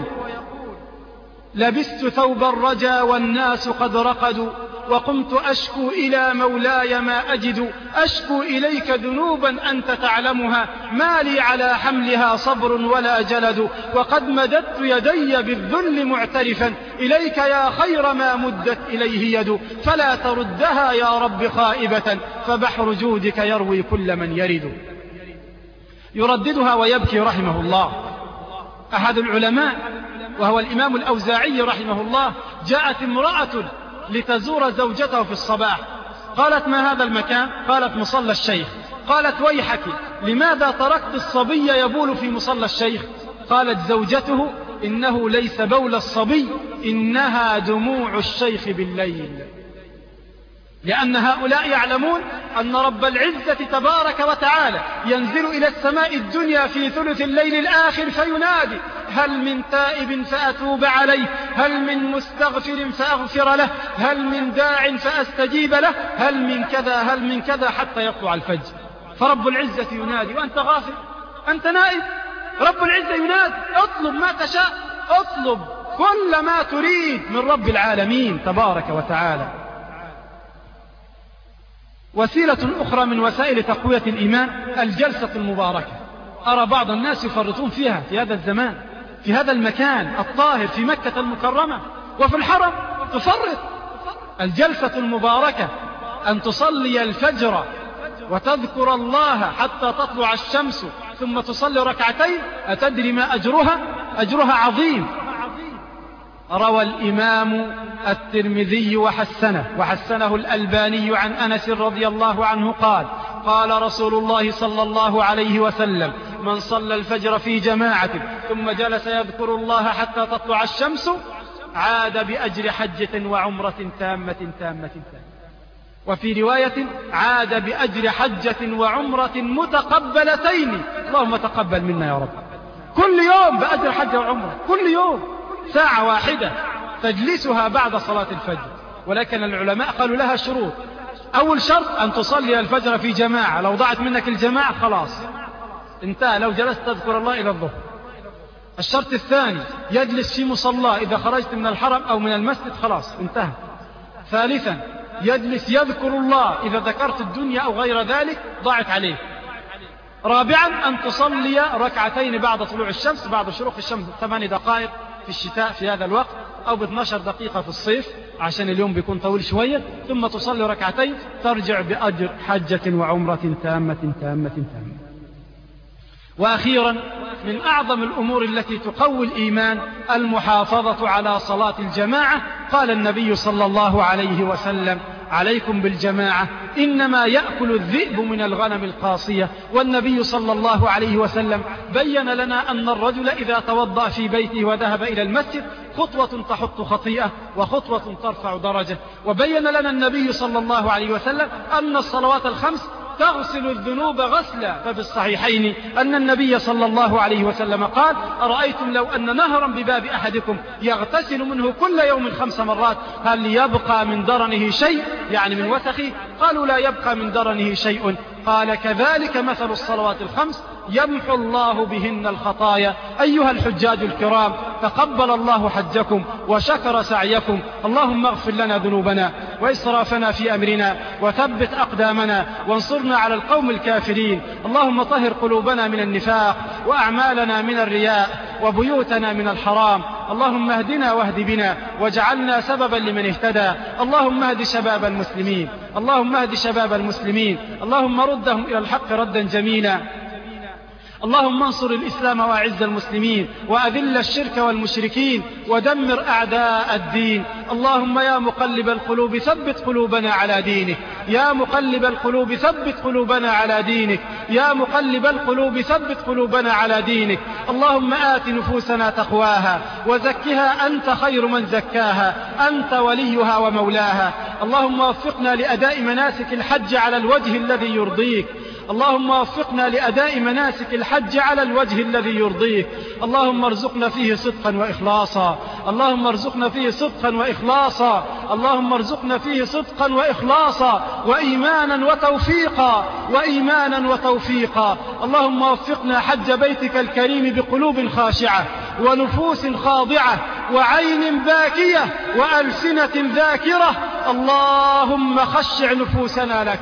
لبست ثوب الرجا والناس قد رقدوا وقمت أشكو إلى مولاي ما أجد، أشكو إليك ذنوبا أنت تعلمها، ما لي على حملها صبر ولا جلد، وقد مددت يدي بالذل معترفا إليك يا خير ما مدت إليه يد، فلا تردها يا رب خائبة، فبحر جودك يروي كل من يرد. يرددها ويبكي رحمه الله. أحد العلماء وهو الإمام الأوزاعي رحمه الله جاءت امرأة لتزور زوجته في الصباح، قالت: ما هذا المكان؟ قالت: مصلى الشيخ. قالت: ويحك، لماذا تركت الصبي يبول في مصلى الشيخ؟ قالت زوجته: إنه ليس بول الصبي، إنها دموع الشيخ بالليل. لأن هؤلاء يعلمون أن رب العزة تبارك وتعالى ينزل إلى السماء الدنيا في ثلث الليل الآخر فينادي: هل من تائب فأتوب عليه، هل من مستغفر فأغفر له، هل من داع فأستجيب له، هل من كذا هل من كذا، حتى يطلع الفجر. فرب العزة ينادي وأنت غافل، أنت نائم. رب العزة ينادي: اطلب ما تشاء، اطلب كل ما تريد من رب العالمين تبارك وتعالى. وسيلة أخرى من وسائل تقوية الإيمان الجلسة المباركة. أرى بعض الناس يفرطون فيها في هذا الزمان، في هذا المكان الطاهر في مكة المكرمة وفي الحرم تفرط. الجلسة المباركة أن تصلي الفجر وتذكر الله حتى تطلع الشمس ثم تصلي ركعتين، أتدري ما أجرها؟ أجرها عظيم. روى الإمام الترمذي وحسنه وحسنه الألباني عن أنس رضي الله عنه قال: قال رسول الله صلى الله عليه وسلم: من صلى الفجر في جماعة ثم جلس يذكر الله حتى تطلع الشمس عاد بأجر حجة وعمرة تامة تامة تامة. وفي رواية: عاد بأجر حجة وعمرة متقبلتين. اللهم تقبل منا يا رب. كل يوم بأجر حجة وعمرة، كل يوم ساعة واحدة تجلسها بعد صلاة الفجر. ولكن العلماء قالوا لها شروط. أول شرط أن تصلي الفجر في جماعة، لو ضاعت منك الجماعة خلاص انتهى، لو جلست تذكر الله إلى الظهر. الشرط الثاني يجلس في مصلى، إذا خرجت من الحرم أو من المسجد خلاص انتهى. ثالثا يجلس يذكر الله، إذا ذكرت الدنيا أو غير ذلك ضاعت عليه. رابعا أن تصلي ركعتين بعد طلوع الشمس، بعد شروق الشمس ثمان دقائق في الشتاء في هذا الوقت، أو باثني عشر دقيقة في الصيف عشان اليوم بيكون طويل شوية، ثم تصلي ركعتين ترجع بأجر حجة وعمرة تامة تامة تامة. وأخيرا من أعظم الأمور التي تقوي الإيمان المحافظة على صلاة الجماعة. قال النبي صلى الله عليه وسلم: عليكم بالجماعة، إنما يأكل الذئب من الغنم القاصية. والنبي صلى الله عليه وسلم بين لنا أن الرجل إذا توضأ في بيته وذهب إلى المسجد خطوة تحط خطيئة وخطوة ترفع درجة. وبين لنا النبي صلى الله عليه وسلم أن الصلوات الخمس تغسل الذنوب غسلا. ففي الصحيحين أن النبي صلى الله عليه وسلم قال: أرأيتم لو أن نهرا بباب أحدكم يغتسل منه كل يوم خمس مرات هل يبقى من درنه شيء؟ يعني من وسخه. قالوا: لا يبقى من درنه شيء. قال: كذلك مثل الصلوات الخمس يمحو الله بهن الخطايا. أيها الحجاج الكرام، تقبل الله حجكم وشكر سعيكم. اللهم اغفر لنا ذنوبنا وإسرافنا في أمرنا وثبت أقدامنا وانصرنا على القوم الكافرين. اللهم طهر قلوبنا من النفاق وأعمالنا من الرياء وبيوتنا من الحرام. اللهم اهدنا واهد بنا واجعلنا سببا لمن اهتدى. اللهم اهد شباب المسلمين، اللهم اهد شباب المسلمين، اللهم ردهم إلى الحق ردا جميلا. اللهم انصر الإسلام وأعز المسلمين وأذل الشرك والمشركين ودمر أعداء الدين. اللهم يا مقلب القلوب ثبت قلوبنا على دينك، يا مقلب القلوب ثبت قلوبنا على دينك، يا مقلب القلوب ثبت قلوبنا على دينك. اللهم آت نفوسنا تقواها وزكها أنت خير من زكاها، أنت وليها ومولاها. اللهم وفقنا لأداء مناسك الحج على الوجه الذي يرضيك، اللهم وفقنا لأداء مناسك الحج على الوجه الذي يرضيك. اللهم ارزقنا فيه صدقا وإخلاصا، اللهم ارزقنا فيه صدقا وإخلاصا، اللهم ارزقنا فيه صدقا وإخلاصا وإيمانا وتوفيقا، وإيمانا وتوفيقا. اللهم وفقنا حج بيتك الكريم بقلوب خاشعة ونفوس خاضعة وعين باكية وألسنة ذاكرة. اللهم خشع نفوسنا لك،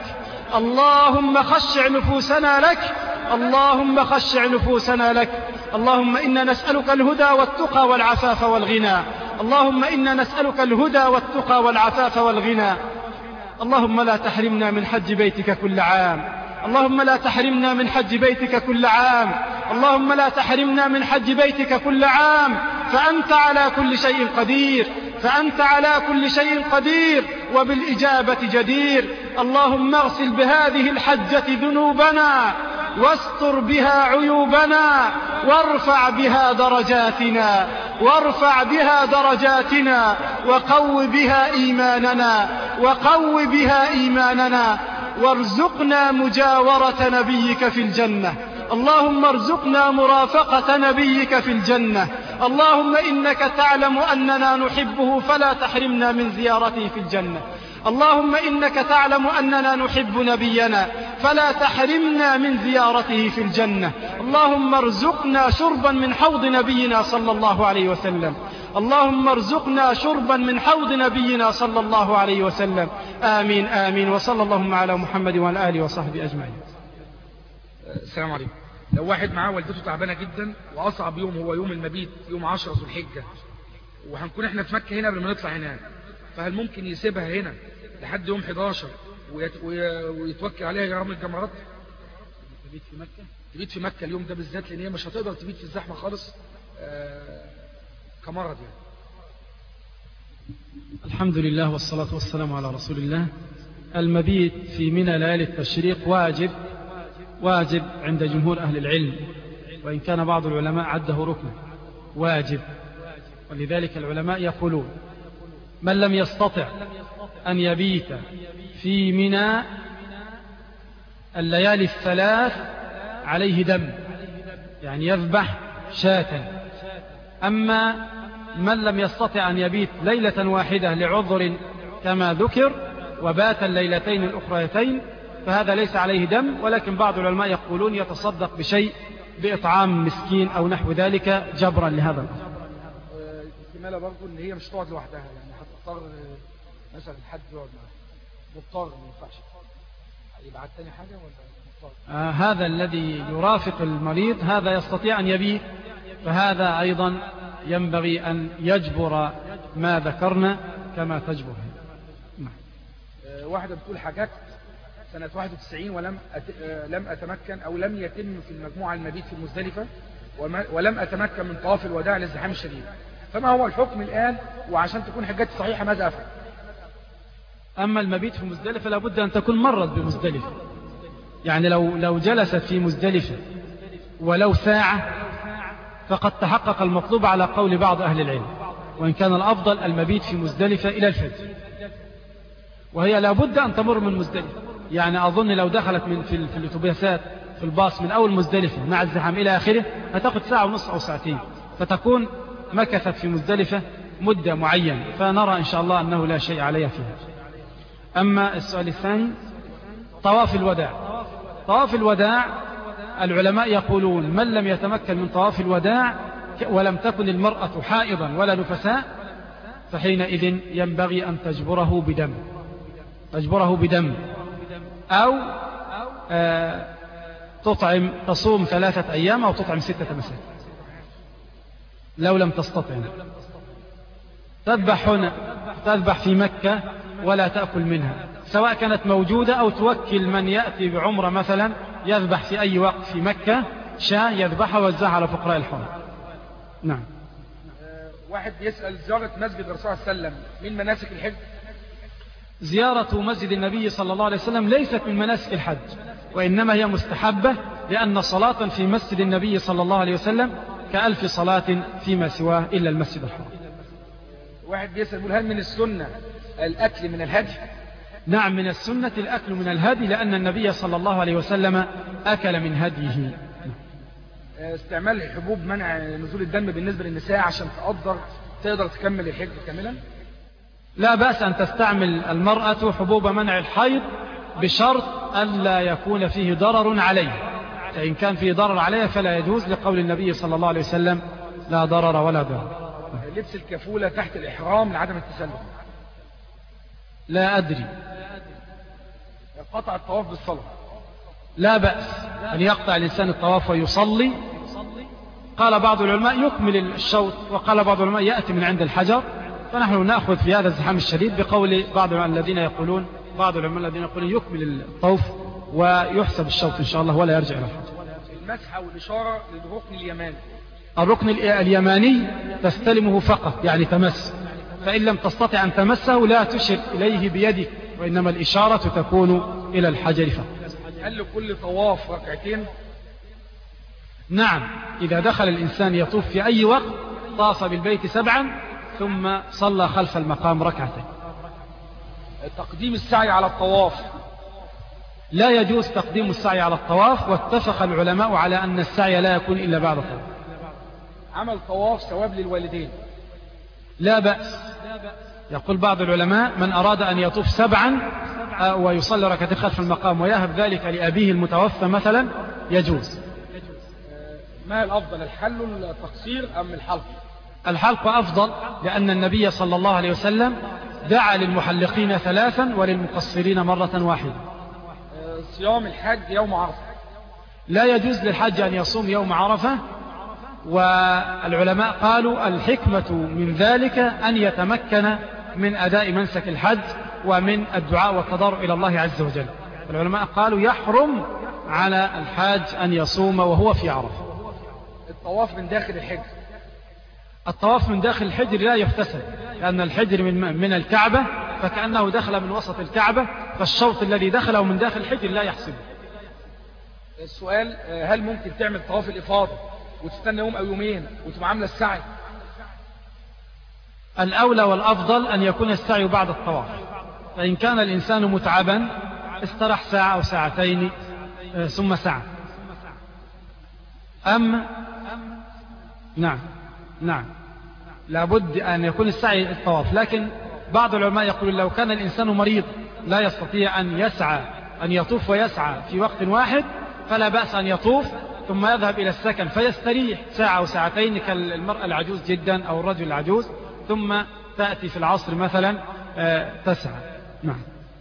اللهم خشع نفوسنا لك، اللهم خشع نفوسنا لك. اللهم إنا نسألك الهدى والتقى والعفاف والغنى، اللهم إنا نسألك الهدى والتقى والعفاف والغنى. اللهم لا تحرمنا من حج بيتك كل عام، اللهم لا تحرمنا من حج بيتك كل عام، اللهم لا تحرمنا من حج بيتك كل عام، فأنت على كل شيء قدير، فأنت على كل شيء قدير وبالإجابة جدير. اللهم اغسل بهذه الحجة ذنوبنا واستر بها عيوبنا وارفع بها درجاتنا، وارفع بها درجاتنا وقو بها إيماننا، وقو بها إيماننا، وارزقنا مجاورة نبيك في الجنة. اللهم ارزقنا مرافقة نبيك في الجنة. اللهم إنك تعلم أننا نحبه فلا تحرمنا من زيارته في الجنة. اللهم إنك تعلم أننا نحب نبينا فلا تحرمنا من زيارته في الجنة. اللهم ارزقنا شربا من حوض نبينا صلى الله عليه وسلم، اللهم ارزقنا شربا من حوض نبينا صلى الله عليه وسلم. آمين آمين. وصلى اللهم على محمد وعلى آله وصحبه أجمعين. السلام عليكم. لو واحد معاه والدته تعبانة جدا وأصعب يوم هو يوم المبيت يوم عشرة ذو الحجة، وهنكون احنا في مكة هنا قبل ما نطلع هناك، فهل ممكن يسيبها هنا لحد يوم حداشر ويت... ويتوكل عليها يا رب الجمرات؟ تبيت في مكة؟ تبيت في مكة اليوم ده بالذات، لأن هي مش هتقدر تبيت في الزحمة خالص آه... كمرض يعني. الحمد لله والصلاة والسلام على رسول الله. المبيت في منى ليالي التشريق واجب، واجب عند جمهور أهل العلم، وإن كان بعض العلماء عده ركنا، واجب. ولذلك العلماء يقولون من لم يستطع أن يبيت في منى الليالي الثلاث عليه دم، يعني يذبح شاة. أما من لم يستطع أن يبيت ليلة واحدة لعذر كما ذكر وبات الليلتين الأخريتين فهذا ليس عليه دم، ولكن بعض العلماء يقولون يتصدق بشيء بإطعام مسكين أو نحو ذلك جبرا لهذا الأمر. الاستمالة برضو ان هي مش تقعد لوحدها، يعني هتضطر مثلا حد يقعد معاها، مضطر ما ينفعش يبعت تاني حاجة ولا آه هذا الذي يرافق المريض هذا يستطيع أن يبيت، فهذا أيضا ينبغي أن يجبر ما ذكرنا كما تجبر. نعم. آه واحدة بتقول حاجات سنة واحد وتسعين ولم أت... آه لم أتمكن أو لم يتم في المجموعة المبيت في مزدلفة وما... ولم أتمكن من طواف الوداع للزحام الشديد، فما هو الحكم الآن؟ وعشان تكون حجتي صحيحة ماذا أفعل؟ أما المبيت في مزدلفة لابد أن تكون مرت بمزدلفة، يعني لو لو جلست في مزدلفة ولو ساعة فقد تحقق المطلوب على قول بعض أهل العلم، وإن كان الأفضل المبيت في مزدلفة إلى الفجر، وهي لابد أن تمر من مزدلفة. يعني أظن لو دخلت من في, في الأتوبيسات في الباص من أول مزدلفة مع الزحام إلى آخره هتاخد ساعة ونص أو ساعتين، فتكون مكثت في مزدلفة مدة معينة، فنرى إن شاء الله أنه لا شيء عليها فيها. أما السؤال الثاني طواف الوداع. طواف الوداع العلماء يقولون من لم يتمكن من طواف الوداع ولم تكن المرأة حائضا ولا نفساء فحينئذ ينبغي أن تجبره بدم، تجبره بدم أو آه تطعم تصوم ثلاثة أيام أو تطعم ستة مساكين لو لم تستطع. تذبح هنا، تذبح في مكة ولا تأكل منها، سواء كانت موجودة أو توكل من يأتي بعمرة مثلا يذبح في أي وقت في مكة شاة يذبحها ويوزعها على فقراء الحرم. نعم. واحد يسأل زيارة مسجد الرسول صلى الله عليه وسلم من مناسك الحج؟ زيارة مسجد النبي صلى الله عليه وسلم ليست من مناسك الحج، وإنما هي مستحبة، لأن صلاة في مسجد النبي صلى الله عليه وسلم كألف صلاة فيما سواه إلا المسجد الحرام. واحد بيسأل يقول هل من السنة الأكل من الهدي؟ نعم، من السنة الأكل من الهدي، لأن النبي صلى الله عليه وسلم أكل من هديه. استعمال حبوب منع نزول الدم بالنسبة للنساء عشان تقدر تقدر تكمل الحج كاملا؟ لا بأس أن تستعمل المرأة حبوب منع الحيض بشرط أن لا يكون فيه ضرر عليه، فإن كان فيه ضرر عليه فلا يجوز، لقول النبي صلى الله عليه وسلم لا ضرر ولا ضرر. لبس الكفولة تحت الإحرام لعدم التسلل؟ لا أدري. قطع الطواف بالصلاة؟ لا بأس أن يقطع الإنسان الطواف ويصلي. قال بعض العلماء يكمل الشوط، وقال بعض العلماء يأتي من عند الحجر، فنحن نأخذ في هذا الزحام الشديد بقول بعض الذين يقولون بعض العلماء الذين يقولون يكمل الطوف ويحسب الشوط إن شاء الله ولا يرجع إلى الحجر. المسح والإشارة للركن اليماني؟ الركن اليماني تستلمه فقط، يعني تمس، فإن لم تستطع أن تمسه لا تشر إليه بيدك، وإنما الإشارة تكون إلى الحجر فقط. هل لكل طواف ركعتين؟ نعم، إذا دخل الإنسان يطوف في أي وقت طاف بالبيت سبعا ثم صلى خلف المقام ركعتين. تقديم السعي على الطواف؟ لا يجوز تقديم السعي على الطواف، واتفق العلماء على أن السعي لا يكون إلا بعد الطواف. عمل طواف ثواب للوالدين؟ لا بأس. يقول بعض العلماء من أراد أن يطوف سبعا ويصلي ركعتين خلف المقام ويهب ذلك لأبيه المتوفى مثلا يجوز. ما الأفضل، الحل التقصير أم الحلق؟ الحلق أفضل، لأن النبي صلى الله عليه وسلم دعا للمحلقين ثلاثا وللمقصرين مرة واحدة. صيام الحج يوم عرفة؟ لا يجوز للحج أن يصوم يوم عرفة، والعلماء قالوا الحكمة من ذلك أن يتمكن من أداء منسك الحج ومن الدعاء والتضرع إلى الله عز وجل. العلماء قالوا يحرم على الحاج أن يصوم وهو في عرفة. الطواف من داخل الحجر؟ الطواف من داخل الحجر لا يحتسب، لأن الحجر من, من الكعبة، فكأنه دخل من وسط الكعبة، فالشوط الذي دخله من داخل الحجر لا يحسبه. السؤال هل ممكن تعمل طواف الإفاضة وتستنى يوم أو يومين وتبقى عاملة السعي؟ الأولى والأفضل أن يكون السعي بعد الطواف، فإن كان الإنسان متعبا استرح ساعة أو ساعتين ثم ساعة. أم نعم نعم لابد أن يكون السعي الطواف، لكن بعض العلماء يقول لو كان الإنسان مريض لا يستطيع أن يسعى أن يطوف ويسعى في وقت واحد فلا بأس أن يطوف ثم يذهب إلى السكن فيستريح ساعة أو ساعتين كالمرأة العجوز جدا أو الرجل العجوز، ثم تأتي في العصر مثلا تسعى. نعم.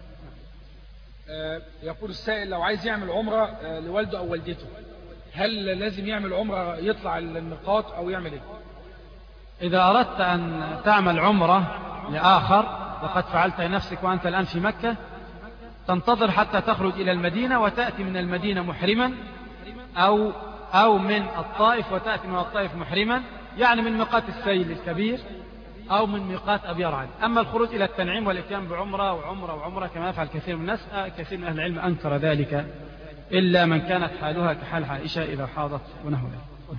يقول السائل لو عايز يعمل عمرة لوالده أو والدته، هل لازم يعمل عمرة يطلع الميقات أو يعمل إيه؟ إذا أردت أن تعمل عمرة لآخر وقد فعلت لنفسك وأنت الآن في مكة، تنتظر حتى تخرج إلى المدينة وتأتي من المدينة محرما، أو أو من الطائف وتأتي من الطائف محرما، يعني من ميقات السيل الكبير أو من ميقات أبي رعد. أما الخروج إلى التنعيم والإتيان بعمرة وعمرة وعمرة كما يفعل كثير من الناس، كثير من أهل العلم أنكر ذلك إلا من كانت حالها كحال عائشة إذا حاضت ونحو ذلك.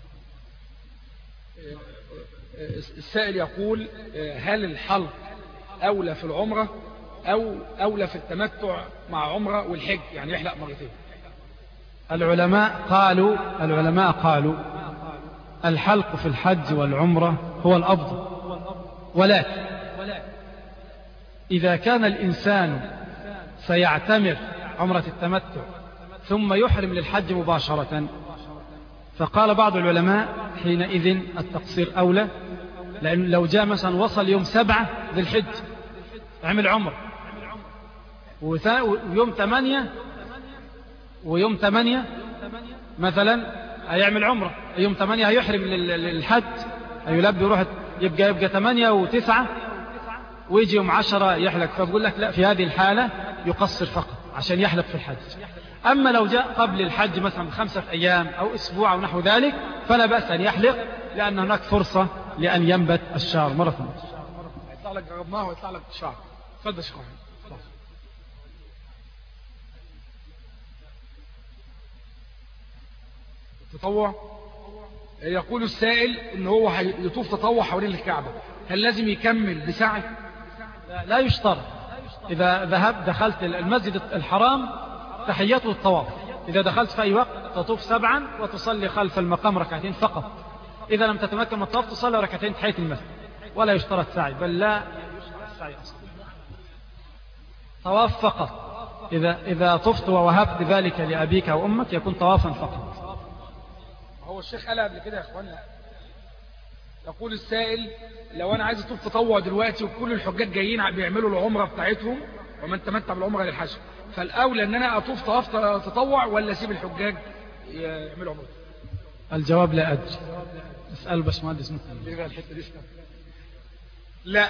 السائل يقول هل الحلق أولى في العمرة أو أولى في التمتع مع عمرة والحج، يعني يحلق مرتين؟ العلماء قالوا العلماء قالوا الحلق في الحج والعمرة هو الأفضل، ولكن إذا كان الإنسان سيعتمر عمرة التمتع ثم يحرم للحج مباشرة، فقال بعض العلماء حينئذ التقصير أولى، لأن لو جاء مثلا وصل يوم سبعة ذي الحج عمل عمر، ويوم ثمانية ويوم ثمانية مثلا هيعمل عمرة، يوم ثمانية هيحرم للحج هيلبي يروح، يبقى يبقى ثمانية وتسعة ويجي يوم عشرة يحلق، فبقول لك لا، في هذه الحالة يقصر فقط عشان يحلق في الحج. أما لو جاء قبل الحج مثلا خمسة أيام أو أسبوع أو نحو ذلك فلا بأس أن يحلق، لأن هناك فرصة لأن ينبت الشعر مرة ثانية. هيطلع لك جربناه ويطلع لك شعر. اتفضل يا شيخ. التطوع، يقول السائل ان هو يطوف تطوع حوالين الكعبة، هل لازم يكمل بسعي؟ لا, لا يشترط. إذا ذهب دخلت المسجد الحرام تحيته الطواف، إذا دخلت في أي وقت تطوف سبعا وتصلي خلف المقام ركعتين فقط. إذا لم تتمكن من الطواف تصلي ركعتين تحية المسجد، ولا يشترط سعي، بل لا يشترط السعي أصلا، طواف فقط. إذا, إذا طفت ووهبت ذلك لأبيك أو أمك يكون طوافا فقط. هو الشيخ قال قبل كده يا اخوانا، يقول السائل لو انا عايز اطوف تطوع دلوقتي وكل الحجاج جايين بيعملوا العمره بتاعتهم ومن تمتع بالعمره للحج، فالاولى ان انا اطوف طواف تطوع ولا اسيب الحجاج يعملوا عمره؟ الجواب لا ادري، اسال باشمهندس ممكن. ليه بقى الحته دي؟ لا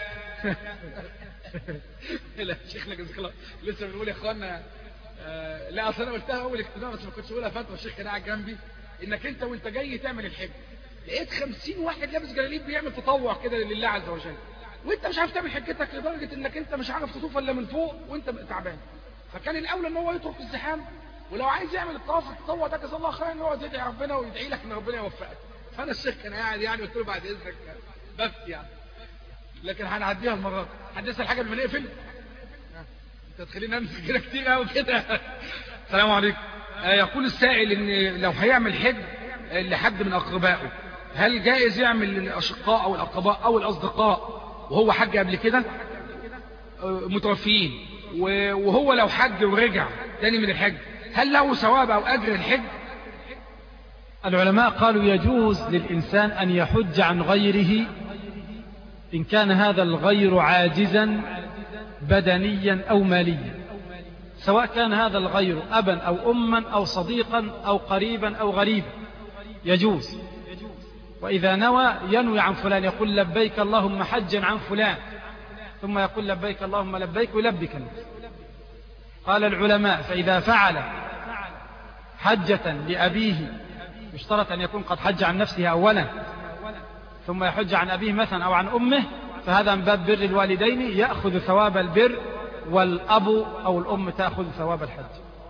لا شيخنا جزاك الله، لسه بنقول يا اخوانا آه لا اصل انا قلتها اول اجتماع بس ما كنتش بقولها فتوى، الشيخ كان قاعد جنبي، انك انت وانت جاي تعمل الحج لقيت خمسين واحد لابس جلاليب بيعمل تطوع كده لله عز وجل، وانت مش عارف تعمل حجتك لدرجه انك انت مش عارف تطوف الا من فوق وانت تعبان، فكان الاولى ان هو يترك الزحام، ولو عايز يعمل الطواف التطوع ده جزاه الله خير ان هو يدعي ربنا ويدعي لك ان ربنا يوفقك. فانا الشيخ كان قاعد يعني قلت له بعد اذنك بس يعني، لكن هنعديها المره دي. حدثنا الحاجه قبل ما نقفل، انت تخليني امسك كده كتير قوي كده. السلام عليكم. يقول السائل ان لو هيعمل حج لحد من اقربائه هل جائز يعمل للاشقاء او الاقرباء او الاصدقاء وهو حج قبل كده متوفيين، وهو لو حج ورجع تاني من الحج هل له ثواب او اجر الحج؟ العلماء قالوا يجوز للانسان ان يحج عن غيره ان كان هذا الغير عاجزا بدنيا او ماليا، سواء كان هذا الغير أبا أو أما أو صديقا أو قريبا أو غريبا يجوز. وإذا نوى ينوي عن فلان يقول لبيك اللهم حجا عن فلان، ثم يقول لبيك اللهم لبيك ويلبك الناس. قال العلماء فإذا فعل حجة لأبيه يشترط أن يكون قد حج عن نفسه أولا ثم يحج عن أبيه مثلا أو عن أمه، فهذا من باب بر الوالدين يأخذ ثواب البر، والأب أو الأم تأخذ ثواب الحج.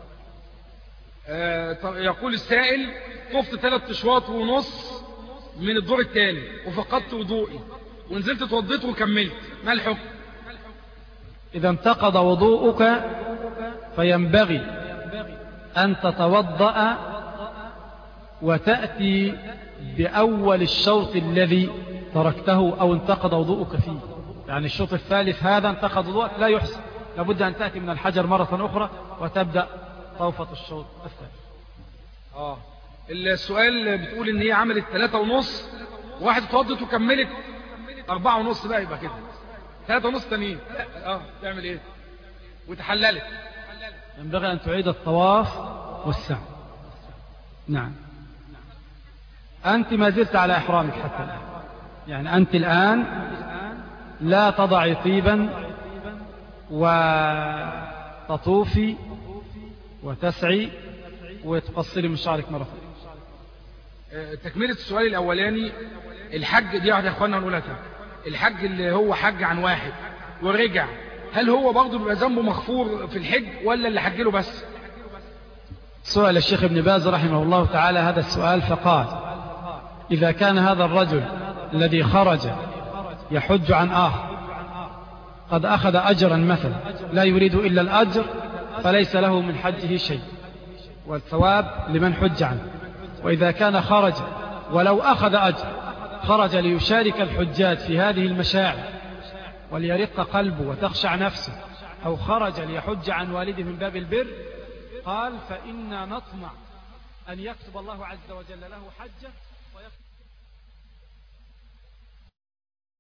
آه يقول السائل طفت ثلاث اشواط ونص من الدور الثاني وفقدت وضوئي ونزلت اتوضيت وكملت، ما الحكم؟ إذا انتقض وضوءك فينبغي أن تتوضأ وتأتي بأول الشوط الذي تركته أو انتقض وضوءك فيه، يعني الشوط الثالث هذا انتقض وضوءك لا يحسن، لابد أن تأتي من الحجر مرة أخرى وتبدأ طوفة الشوط الثالث. آه السؤال بتقول إن هي عملت ثلاثة ونص، واحد اتوضت وكملت أربعة ونص، بقى يبقى كده ثلاثة ونص تانيين، آه تعمل إيه؟ وتحللت. ينبغي أن تعيد الطواف والسعي. نعم، أنت ما زلت على إحرامك حتى الآن، يعني أنت الآن لا تضعي طيبا وتطوفي وتسعي وتقصري من شعرك مرة ثانية. تكملة السؤال الأولاني، الحج دي واحدة يا أخوانا نقولها تاني، الحج اللي هو حج عن واحد ورجع هل هو برضه بيبقى ذنبه مغفور في الحج ولا اللي حج له بس؟ سؤال الشيخ ابن باز رحمه الله تعالى هذا السؤال فقال إذا كان هذا الرجل الذي خرج يحج عن آخر قد أخذ أجرا مثلا لا يريد إلا الأجر فليس له من حجه شيء والثواب لمن حج عنه، وإذا كان خرج ولو أخذ أجر خرج ليشارك الحجاج في هذه المشاعر وليرق قلبه وتخشع نفسه، أو خرج ليحج عن والده من باب البر، قال فإنا نطمع أن يكتب الله عز وجل له حجة ويكتب